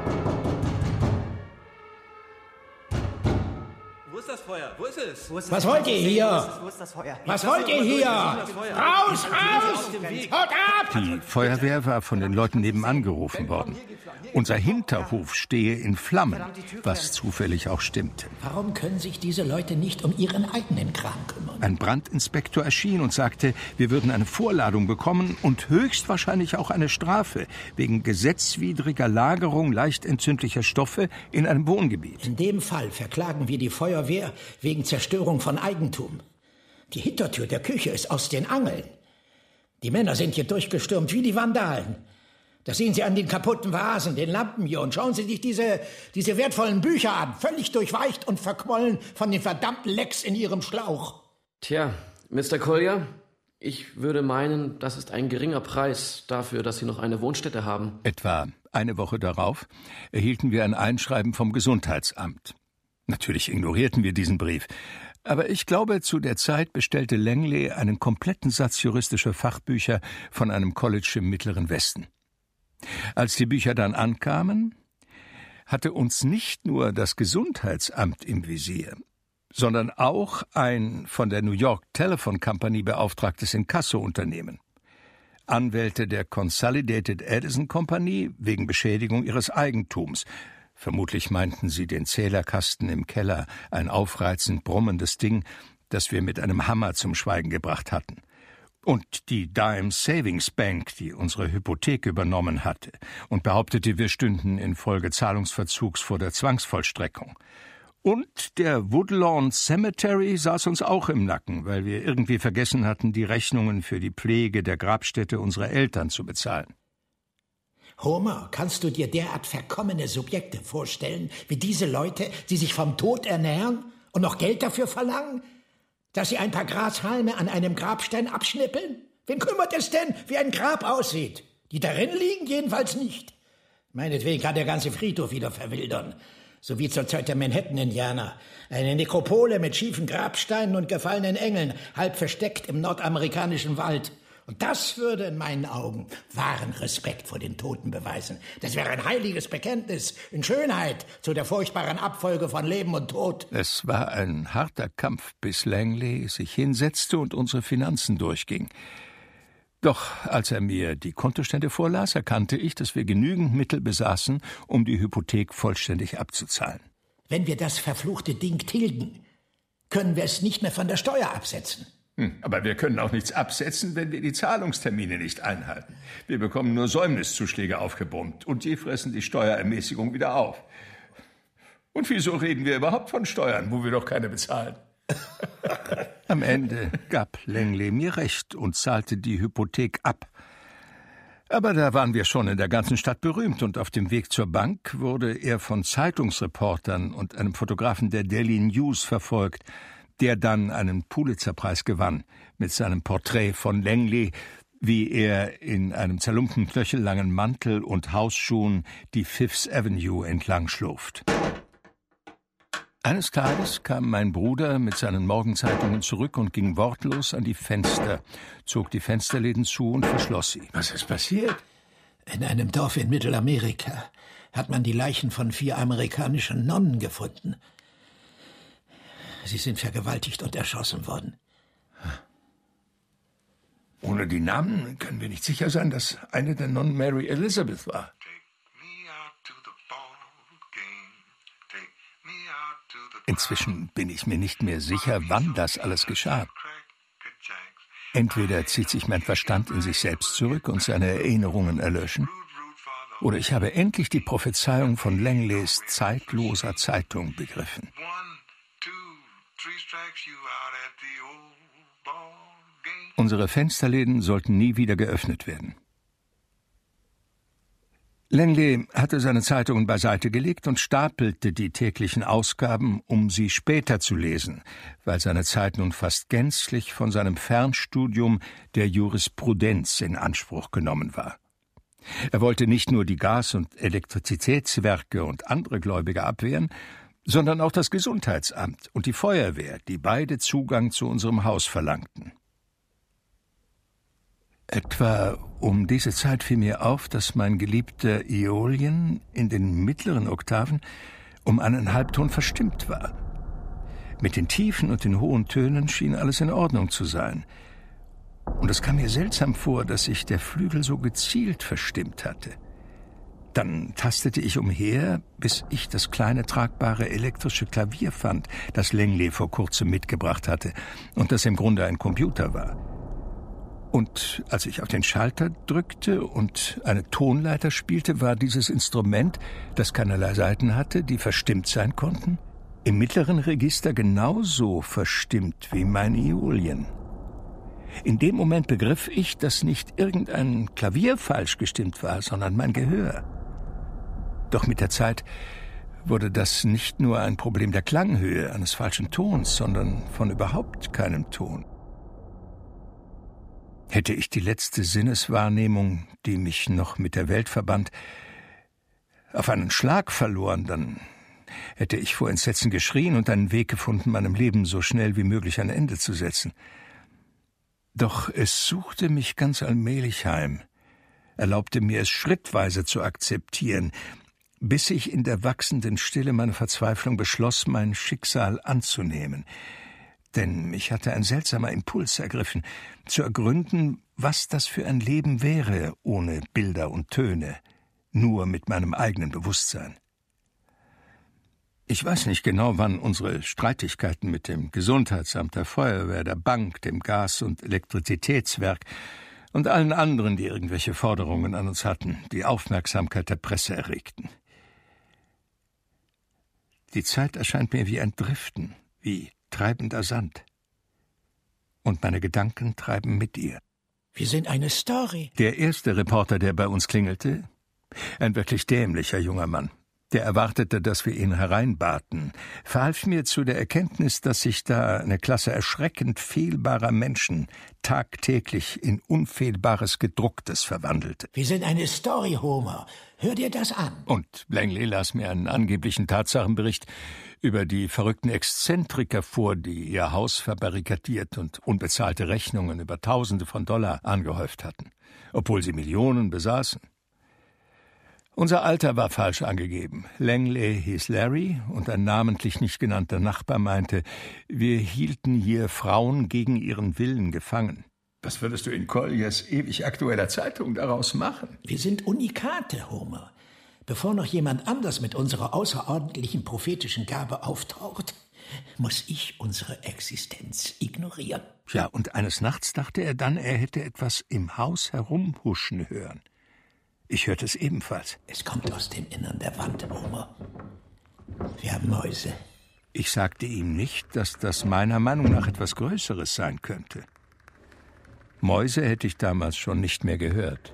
Wo ist das Feuer? Wo ist es? Wo ist Was wollt ihr hier? Wo ist das Feuer? Was wollt ihr hier? Raus, raus! Haut ab! Die Feuerwehr war von den Leuten nebenan gerufen worden. Unser Hinterhof stehe in Flammen, was zufällig auch stimmte. Warum können sich diese Leute nicht um ihren eigenen Kram kümmern? Ein Brandinspektor erschien und sagte, wir würden eine Vorladung bekommen und höchstwahrscheinlich auch eine Strafe wegen gesetzwidriger Lagerung leicht entzündlicher Stoffe in einem Wohngebiet. In dem Fall verklagen wir die Feuerwehr wegen Zerstörung von Eigentum. Die Hintertür der Küche ist aus den Angeln. Die Männer sind hier durchgestürmt wie die Vandalen. Das sehen Sie an den kaputten Vasen, den Lampen hier, und schauen Sie sich diese, diese wertvollen Bücher an, völlig durchweicht und verquollen von den verdammten Lecks in Ihrem Schlauch. Tja, Mister Collier, ich würde meinen, das ist ein geringer Preis dafür, dass Sie noch eine Wohnstätte haben. Etwa eine Woche darauf erhielten wir ein Einschreiben vom Gesundheitsamt. Natürlich ignorierten wir diesen Brief, Aber ich glaube, zu der Zeit bestellte Langley einen kompletten Satz juristischer Fachbücher von einem College im Mittleren Westen. Als die Bücher dann ankamen, hatte uns nicht nur das Gesundheitsamt im Visier, sondern auch ein von der New York Telephone Company beauftragtes Inkasso-Unternehmen. Anwälte der Consolidated Edison Company wegen Beschädigung ihres Eigentums. Vermutlich meinten sie den Zählerkasten im Keller, ein aufreizend brummendes Ding, das wir mit einem Hammer zum Schweigen gebracht hatten. Und die Dime Savings Bank, die unsere Hypothek übernommen hatte und behauptete, wir stünden infolge Zahlungsverzugs vor der Zwangsvollstreckung. Und der Woodlawn Cemetery saß uns auch im Nacken, weil wir irgendwie vergessen hatten, die Rechnungen für die Pflege der Grabstätte unserer Eltern zu bezahlen. Homer, kannst du dir derart verkommene Subjekte vorstellen, wie diese Leute, die sich vom Tod ernähren und noch Geld dafür verlangen, dass sie ein paar Grashalme an einem Grabstein abschnippeln? Wen kümmert es denn, wie ein Grab aussieht? Die darin liegen jedenfalls nicht. Meinetwegen kann der ganze Friedhof wieder verwildern, so wie zur Zeit der Manhattan-Indianer. Eine Nekropole mit schiefen Grabsteinen und gefallenen Engeln, halb versteckt im nordamerikanischen Wald. Und das würde in meinen Augen wahren Respekt vor den Toten beweisen. Das wäre ein heiliges Bekenntnis in Schönheit zu der furchtbaren Abfolge von Leben und Tod. Es war ein harter Kampf, bis Langley sich hinsetzte und unsere Finanzen durchging. Doch als er mir die Kontostände vorlas, erkannte ich, dass wir genügend Mittel besaßen, um die Hypothek vollständig abzuzahlen. Wenn wir das verfluchte Ding tilgen, können wir es nicht mehr von der Steuer absetzen. Hm, aber wir können auch nichts absetzen, wenn wir die Zahlungstermine nicht einhalten. Wir bekommen nur Säumniszuschläge aufgebrummt und die fressen die Steuerermäßigung wieder auf. Und wieso reden wir überhaupt von Steuern, wo wir doch keine bezahlen? Am Ende gab Langley mir recht und zahlte die Hypothek ab. Aber da waren wir schon in der ganzen Stadt berühmt und auf dem Weg zur Bank wurde er von Zeitungsreportern und einem Fotografen der Daily News verfolgt, der dann einen Pulitzerpreis gewann mit seinem Porträt von Langley, wie er in einem zerlumpten knöchellangen Mantel und Hausschuhen die Fifth Avenue entlang schlurft. Eines Tages kam mein Bruder mit seinen Morgenzeitungen zurück und ging wortlos an die Fenster, zog die Fensterläden zu und verschloss sie. Was ist passiert? In einem Dorf in Mittelamerika hat man die Leichen von vier amerikanischen Nonnen gefunden. Sie sind vergewaltigt und erschossen worden. Ohne die Namen können wir nicht sicher sein, dass eine der Nonnen Mary Elizabeth war. Inzwischen bin ich mir nicht mehr sicher, wann das alles geschah. Entweder zieht sich mein Verstand in sich selbst zurück und seine Erinnerungen erlöschen, oder ich habe endlich die Prophezeiung von Langleys zeitloser Zeitung begriffen. Unsere Fensterläden sollten nie wieder geöffnet werden. Langley hatte seine Zeitungen beiseite gelegt und stapelte die täglichen Ausgaben, um sie später zu lesen, weil seine Zeit nun fast gänzlich von seinem Fernstudium der Jurisprudenz in Anspruch genommen war. Er wollte nicht nur die Gas- und Elektrizitätswerke und andere Gläubiger abwehren, sondern auch das Gesundheitsamt und die Feuerwehr, die beide Zugang zu unserem Haus verlangten. Etwa um diese Zeit fiel mir auf, dass mein geliebter Äolien in den mittleren Oktaven um einen Halbton verstimmt war. Mit den tiefen und den hohen Tönen schien alles in Ordnung zu sein. Und es kam mir seltsam vor, dass sich der Flügel so gezielt verstimmt hatte. Dann tastete ich umher, bis ich das kleine tragbare elektrische Klavier fand, das Langley vor kurzem mitgebracht hatte und das im Grunde ein Computer war. Und als ich auf den Schalter drückte und eine Tonleiter spielte, war dieses Instrument, das keinerlei Saiten hatte, die verstimmt sein konnten, im mittleren Register genauso verstimmt wie mein Äolien. In dem Moment begriff ich, dass nicht irgendein Klavier falsch gestimmt war, sondern mein Gehör. Doch mit der Zeit wurde das nicht nur ein Problem der Klanghöhe eines falschen Tons, sondern von überhaupt keinem Ton. Hätte ich die letzte Sinneswahrnehmung, die mich noch mit der Welt verband, auf einen Schlag verloren, dann hätte ich vor Entsetzen geschrien und einen Weg gefunden, meinem Leben so schnell wie möglich ein Ende zu setzen. Doch es suchte mich ganz allmählich heim, erlaubte mir es schrittweise zu akzeptieren, bis ich in der wachsenden Stille meiner Verzweiflung beschloss, mein Schicksal anzunehmen. Denn mich hatte ein seltsamer Impuls ergriffen, zu ergründen, was das für ein Leben wäre, ohne Bilder und Töne, nur mit meinem eigenen Bewusstsein. Ich weiß nicht genau, wann unsere Streitigkeiten mit dem Gesundheitsamt, der Feuerwehr, der Bank, dem Gas- und Elektrizitätswerk und allen anderen, die irgendwelche Forderungen an uns hatten, die Aufmerksamkeit der Presse erregten. Die Zeit erscheint mir wie ein Driften, wie treibender Sand. Und meine Gedanken treiben mit ihr. Wir sind eine Story. Der erste Reporter, der bei uns klingelte, ein wirklich dämlicher junger Mann, der erwartete, dass wir ihn hereinbaten, verhalf mir zu der Erkenntnis, dass sich da eine Klasse erschreckend fehlbarer Menschen tagtäglich in unfehlbares Gedrucktes verwandelte. Wir sind eine Story, Homer. Hör dir das an. Und Langley las mir einen angeblichen Tatsachenbericht über die verrückten Exzentriker vor, die ihr Haus verbarrikadiert und unbezahlte Rechnungen über Tausende von Dollar angehäuft hatten, obwohl sie Millionen besaßen. Unser Alter war falsch angegeben. Langley hieß Larry und ein namentlich nicht genannter Nachbar meinte, wir hielten hier Frauen gegen ihren Willen gefangen. Was würdest du in Colliers ewig aktueller Zeitung daraus machen? Wir sind Unikate, Homer. Bevor noch jemand anders mit unserer außerordentlichen prophetischen Gabe auftaucht, muss ich unsere Existenz ignorieren. Ja, und eines Nachts dachte er dann, er hätte etwas im Haus herumhuschen hören. Ich hörte es ebenfalls. Es kommt aus dem Innern der Wand, Homer. Wir haben Mäuse. Ich sagte ihm nicht, dass das meiner Meinung nach etwas Größeres sein könnte. Mäuse hätte ich damals schon nicht mehr gehört.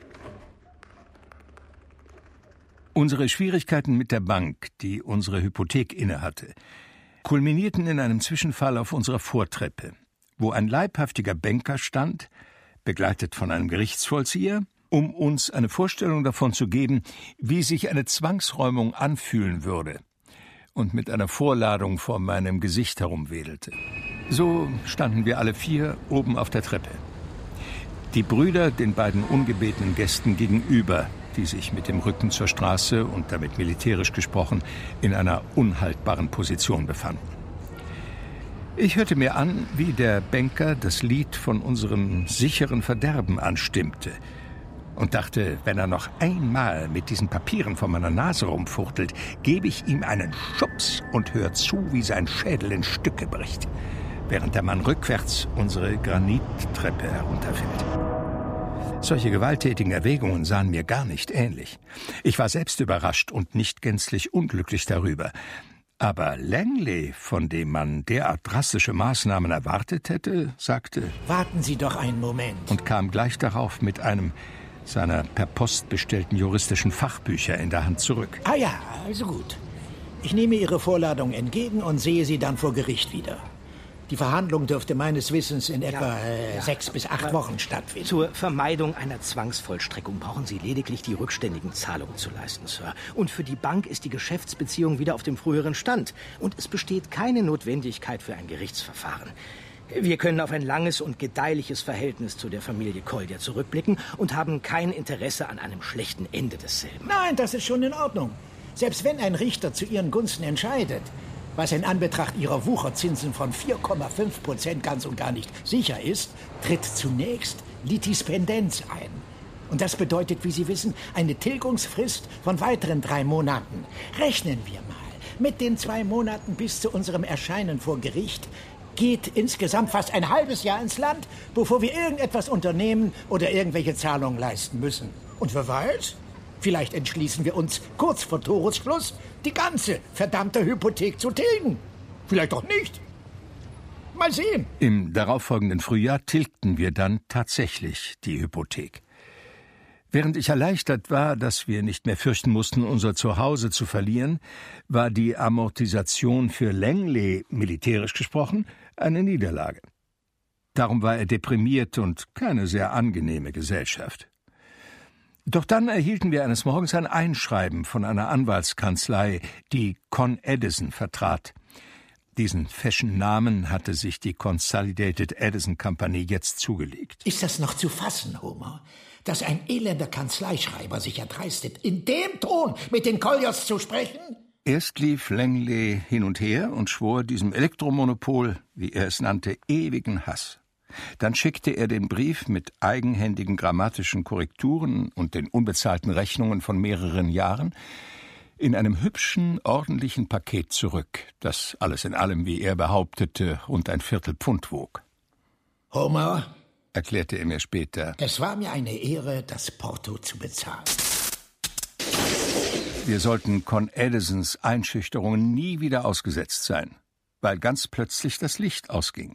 Unsere Schwierigkeiten mit der Bank, die unsere Hypothek innehatte, kulminierten in einem Zwischenfall auf unserer Vortreppe, wo ein leibhaftiger Banker stand, begleitet von einem Gerichtsvollzieher, um uns eine Vorstellung davon zu geben, wie sich eine Zwangsräumung anfühlen würde, und mit einer Vorladung vor meinem Gesicht herumwedelte. So standen wir alle vier oben auf der Treppe. Die Brüder den beiden ungebetenen Gästen gegenüber, die sich mit dem Rücken zur Straße und damit militärisch gesprochen in einer unhaltbaren Position befanden. Ich hörte mir an, wie der Banker das Lied von unserem sicheren Verderben anstimmte und dachte, wenn er noch einmal mit diesen Papieren vor meiner Nase rumfuchtelt, gebe ich ihm einen Schubs und hör zu, wie sein Schädel in Stücke bricht, während der Mann rückwärts unsere Granittreppe herunterfällt. Solche gewalttätigen Erwägungen sahen mir gar nicht ähnlich. Ich war selbst überrascht und nicht gänzlich unglücklich darüber. Aber Langley, von dem man derart drastische Maßnahmen erwartet hätte, sagte: Warten Sie doch einen Moment. Und kam gleich darauf mit einem seiner per Post bestellten juristischen Fachbücher in der Hand zurück. Ah ja, also gut. Ich nehme Ihre Vorladung entgegen und sehe Sie dann vor Gericht wieder. Die Verhandlung dürfte meines Wissens in etwa ja, äh, ja. sechs bis acht Aber Wochen stattfinden. Zur Vermeidung einer Zwangsvollstreckung brauchen Sie lediglich die rückständigen Zahlungen zu leisten, Sir. Und für die Bank ist die Geschäftsbeziehung wieder auf dem früheren Stand. Und es besteht keine Notwendigkeit für ein Gerichtsverfahren. Wir können auf ein langes und gedeihliches Verhältnis zu der Familie Collier zurückblicken und haben kein Interesse an einem schlechten Ende desselben. Nein, das ist schon in Ordnung. Selbst wenn ein Richter zu Ihren Gunsten entscheidet, was in Anbetracht Ihrer Wucherzinsen von vier Komma fünf Prozent ganz und gar nicht sicher ist, tritt zunächst Litispendenz ein. Und das bedeutet, wie Sie wissen, eine Tilgungsfrist von weiteren drei Monaten. Rechnen wir mal. Mit den zwei Monaten bis zu unserem Erscheinen vor Gericht geht insgesamt fast ein halbes Jahr ins Land, bevor wir irgendetwas unternehmen oder irgendwelche Zahlungen leisten müssen. Und wer weiß, vielleicht entschließen wir uns kurz vor Toresschluss, die ganze verdammte Hypothek zu tilgen. Vielleicht auch nicht. Mal sehen. Im darauffolgenden Frühjahr tilgten wir dann tatsächlich die Hypothek. Während ich erleichtert war, dass wir nicht mehr fürchten mussten, unser Zuhause zu verlieren, war die Amortisation für Langley, militärisch gesprochen, eine Niederlage. Darum war er deprimiert und keine sehr angenehme Gesellschaft. Doch dann erhielten wir eines Morgens ein Einschreiben von einer Anwaltskanzlei, die Con Edison vertrat. Diesen feschen Namen hatte sich die Consolidated Edison Company jetzt zugelegt. Ist das noch zu fassen, Homer, dass ein elender Kanzleischreiber sich erdreistet, in dem Ton mit den Colliers zu sprechen? Erst lief Langley hin und her und schwor diesem Elektromonopol, wie er es nannte, ewigen Hass. Dann schickte er den Brief mit eigenhändigen grammatischen Korrekturen und den unbezahlten Rechnungen von mehreren Jahren in einem hübschen, ordentlichen Paket zurück, das alles in allem, wie er behauptete, rund ein Viertel Pfund wog. Homer, erklärte er mir später, es war mir eine Ehre, das Porto zu bezahlen. Wir sollten Con Edisons Einschüchterungen nie wieder ausgesetzt sein, weil ganz plötzlich das Licht ausging.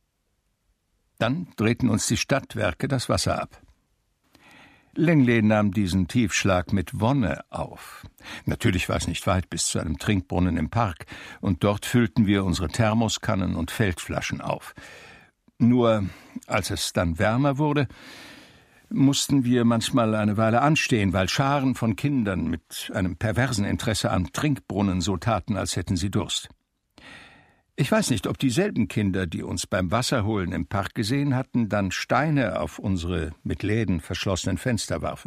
Dann drehten uns die Stadtwerke das Wasser ab. Langley nahm diesen Tiefschlag mit Wonne auf. Natürlich war es nicht weit bis zu einem Trinkbrunnen im Park, und dort füllten wir unsere Thermoskannen und Feldflaschen auf. Nur, als es dann wärmer wurde, mussten wir manchmal eine Weile anstehen, weil Scharen von Kindern mit einem perversen Interesse am Trinkbrunnen so taten, als hätten sie Durst. Ich weiß nicht, ob dieselben Kinder, die uns beim Wasserholen im Park gesehen hatten, dann Steine auf unsere mit Läden verschlossenen Fenster warfen.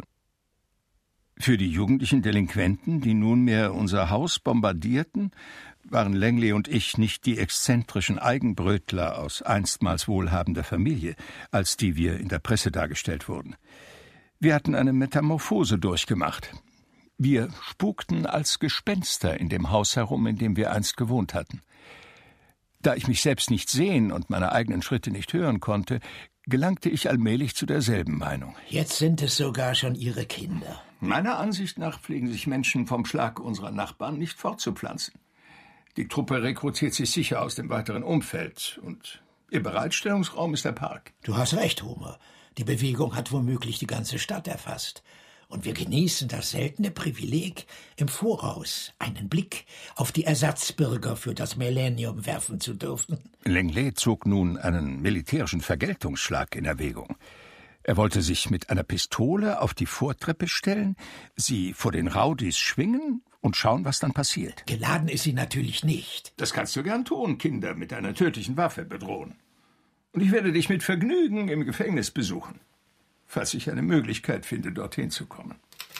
Für die jugendlichen Delinquenten, die nunmehr unser Haus bombardierten, waren Langley und ich nicht die exzentrischen Eigenbrötler aus einstmals wohlhabender Familie, als die wir in der Presse dargestellt wurden. Wir hatten eine Metamorphose durchgemacht. Wir spukten als Gespenster in dem Haus herum, in dem wir einst gewohnt hatten. Da ich mich selbst nicht sehen und meine eigenen Schritte nicht hören konnte, gelangte ich allmählich zu derselben Meinung. Jetzt sind es sogar schon Ihre Kinder. Meiner Ansicht nach pflegen sich Menschen vom Schlag unserer Nachbarn nicht fortzupflanzen. Die Truppe rekrutiert sich sicher aus dem weiteren Umfeld, und ihr Bereitstellungsraum ist der Park. Du hast recht, Homer. Die Bewegung hat womöglich die ganze Stadt erfasst. Und wir genießen das seltene Privileg, im Voraus einen Blick auf die Ersatzbürger für das Millennium werfen zu dürfen. Langley zog nun einen militärischen Vergeltungsschlag in Erwägung. Er wollte sich mit einer Pistole auf die Vortreppe stellen, sie vor den Rowdies schwingen und schauen, was dann passiert. Geladen ist sie natürlich nicht. Das kannst du gern tun, Kinder mit einer tödlichen Waffe bedrohen. Und ich werde dich mit Vergnügen im Gefängnis besuchen, falls ich eine Möglichkeit finde, dorthin zu kommen.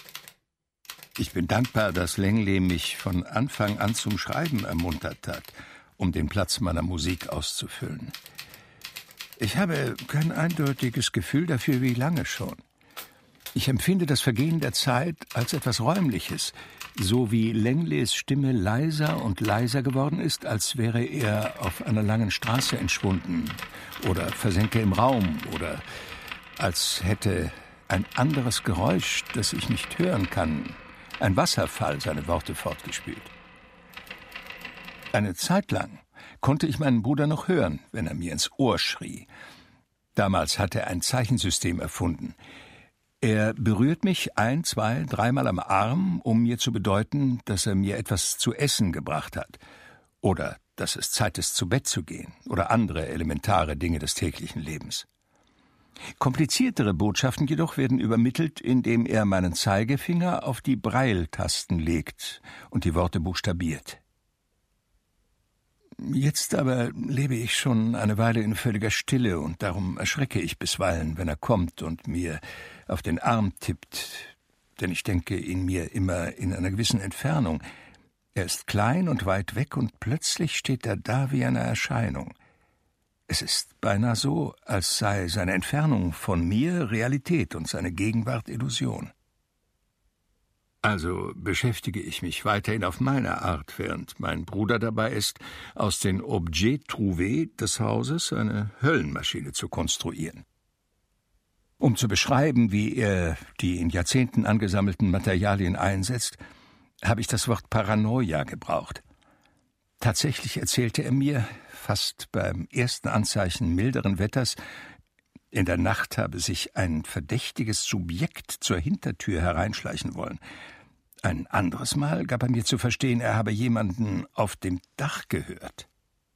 Ich bin dankbar, dass Langley mich von Anfang an zum Schreiben ermuntert hat, um den Platz meiner Musik auszufüllen. Ich habe kein eindeutiges Gefühl dafür, wie lange schon. Ich empfinde das Vergehen der Zeit als etwas Räumliches, so wie Langleys Stimme leiser und leiser geworden ist, als wäre er auf einer langen Straße entschwunden oder versenke im Raum oder als hätte ein anderes Geräusch, das ich nicht hören kann, ein Wasserfall, seine Worte fortgespült. Eine Zeit lang konnte ich meinen Bruder noch hören, wenn er mir ins Ohr schrie. Damals hat er ein Zeichensystem erfunden. Er berührt mich ein, zwei, dreimal am Arm, um mir zu bedeuten, dass er mir etwas zu essen gebracht hat oder dass es Zeit ist, zu Bett zu gehen oder andere elementare Dinge des täglichen Lebens. Kompliziertere Botschaften jedoch werden übermittelt, indem er meinen Zeigefinger auf die Braille-Tasten legt und die Worte buchstabiert. Jetzt aber lebe ich schon eine Weile in völliger Stille, und darum erschrecke ich bisweilen, wenn er kommt und mir auf den Arm tippt, denn ich denke ihn mir immer in einer gewissen Entfernung. Er ist klein und weit weg, und plötzlich steht er da wie eine Erscheinung. Es ist beinahe so, als sei seine Entfernung von mir Realität und seine Gegenwart Illusion. Also beschäftige ich mich weiterhin auf meine Art, während mein Bruder dabei ist, aus den Objets trouvés des Hauses eine Höllenmaschine zu konstruieren. Um zu beschreiben, wie er die in Jahrzehnten angesammelten Materialien einsetzt, habe ich das Wort Paranoia gebraucht. Tatsächlich erzählte er mir, fast beim ersten Anzeichen milderen Wetters, in der Nacht habe sich ein verdächtiges Subjekt zur Hintertür hereinschleichen wollen. Ein anderes Mal gab er mir zu verstehen, er habe jemanden auf dem Dach gehört.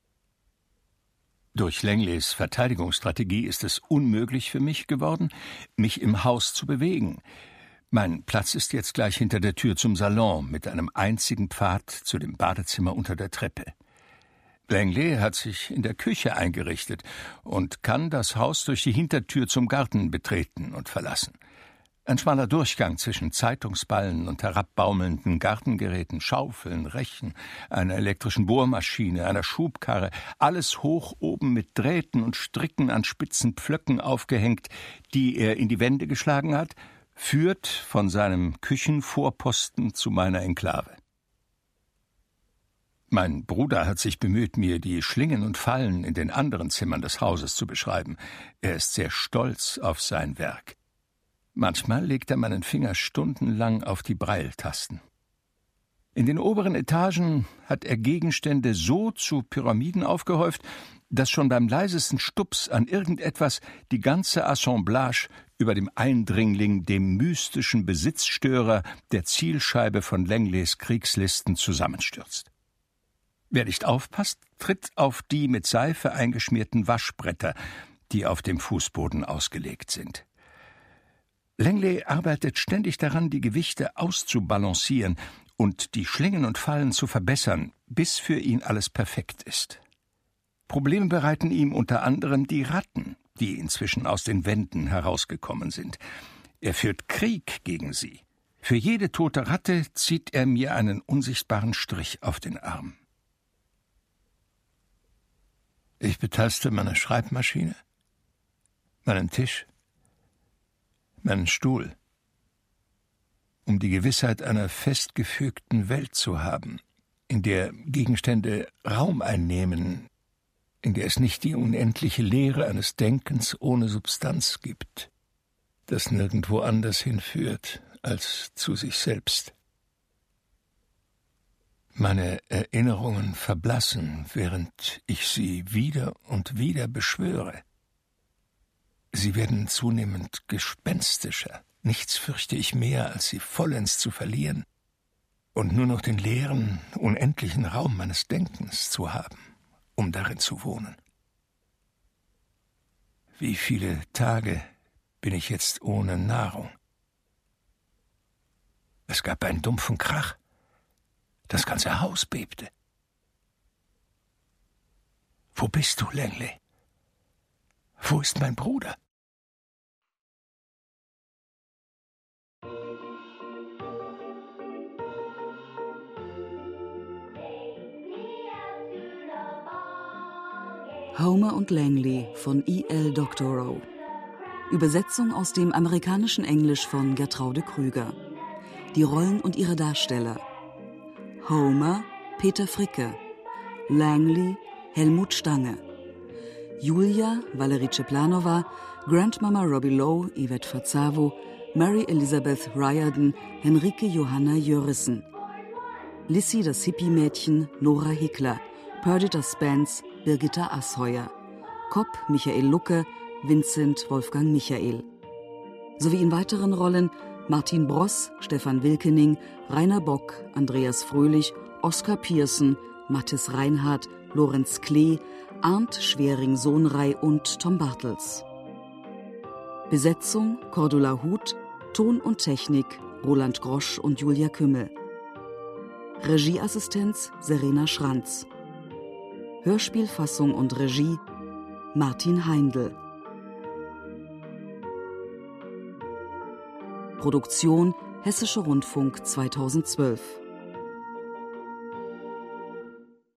Durch Langleys Verteidigungsstrategie ist es unmöglich für mich geworden, mich im Haus zu bewegen. Mein Platz ist jetzt gleich hinter der Tür zum Salon mit einem einzigen Pfad zu dem Badezimmer unter der Treppe. Langley hat sich in der Küche eingerichtet und kann das Haus durch die Hintertür zum Garten betreten und verlassen. Ein schmaler Durchgang zwischen Zeitungsballen und herabbaumelnden Gartengeräten, Schaufeln, Rechen, einer elektrischen Bohrmaschine, einer Schubkarre, alles hoch oben mit Drähten und Stricken an spitzen Pflöcken aufgehängt, die er in die Wände geschlagen hat, führt von seinem Küchenvorposten zu meiner Enklave. Mein Bruder hat sich bemüht, mir die Schlingen und Fallen in den anderen Zimmern des Hauses zu beschreiben. Er ist sehr stolz auf sein Werk. Manchmal legt er meinen Finger stundenlang auf die Breiltasten. In den oberen Etagen hat er Gegenstände so zu Pyramiden aufgehäuft, dass schon beim leisesten Stups an irgendetwas die ganze Assemblage über dem Eindringling, dem mystischen Besitzstörer der Zielscheibe von Langleys Kriegslisten zusammenstürzt. Wer nicht aufpasst, tritt auf die mit Seife eingeschmierten Waschbretter, die auf dem Fußboden ausgelegt sind. Langley arbeitet ständig daran, die Gewichte auszubalancieren und die Schlingen und Fallen zu verbessern, bis für ihn alles perfekt ist. Probleme bereiten ihm unter anderem die Ratten, die inzwischen aus den Wänden herausgekommen sind. Er führt Krieg gegen sie. Für jede tote Ratte zieht er mir einen unsichtbaren Strich auf den Arm. Ich betaste meine Schreibmaschine, meinen Tisch, meinen Stuhl, um die Gewissheit einer festgefügten Welt zu haben, in der Gegenstände Raum einnehmen, in der es nicht die unendliche Leere eines Denkens ohne Substanz gibt, das nirgendwo anders hinführt als zu sich selbst. Meine Erinnerungen verblassen, während ich sie wieder und wieder beschwöre. Sie werden zunehmend gespenstischer. Nichts fürchte ich mehr, als sie vollends zu verlieren und nur noch den leeren, unendlichen Raum meines Denkens zu haben, um darin zu wohnen. Wie viele Tage bin ich jetzt ohne Nahrung? Es gab einen dumpfen Krach. Das ganze Haus bebte. Wo bist du, Langley? Wo ist mein Bruder? Homer und Langley von E L Doctorow. Übersetzung aus dem amerikanischen Englisch von Gertraude Krüger. Die Rollen und ihre Darsteller: Homer, Peter Fricke. Langley, Helmut Stange. Julia, Valerie Ceplanova. Grandmama Robbie Lowe, Yvette Fazavo. Mary Elizabeth Riordan, Henrike Johanna Jörissen. Lissy, das Hippie-Mädchen, Nora Hickler. Perdita Spence, Birgitta Asheuer. Kopp, Michael Lucke, Vincent Wolfgang Michael. Sowie in weiteren Rollen Martin Bross, Stefan Wilkening, Rainer Bock, Andreas Fröhlich, Oskar Pierson, Mathis Reinhardt, Lorenz Klee, Arndt Schwering-Sohnrei und Tom Bartels. Besetzung Cordula Huth, Ton und Technik Roland Grosch und Julia Kümmel. Regieassistenz Serena Schranz. Hörspielfassung und Regie Martin Heindl. Produktion Hessischer Rundfunk zweitausendzwölf.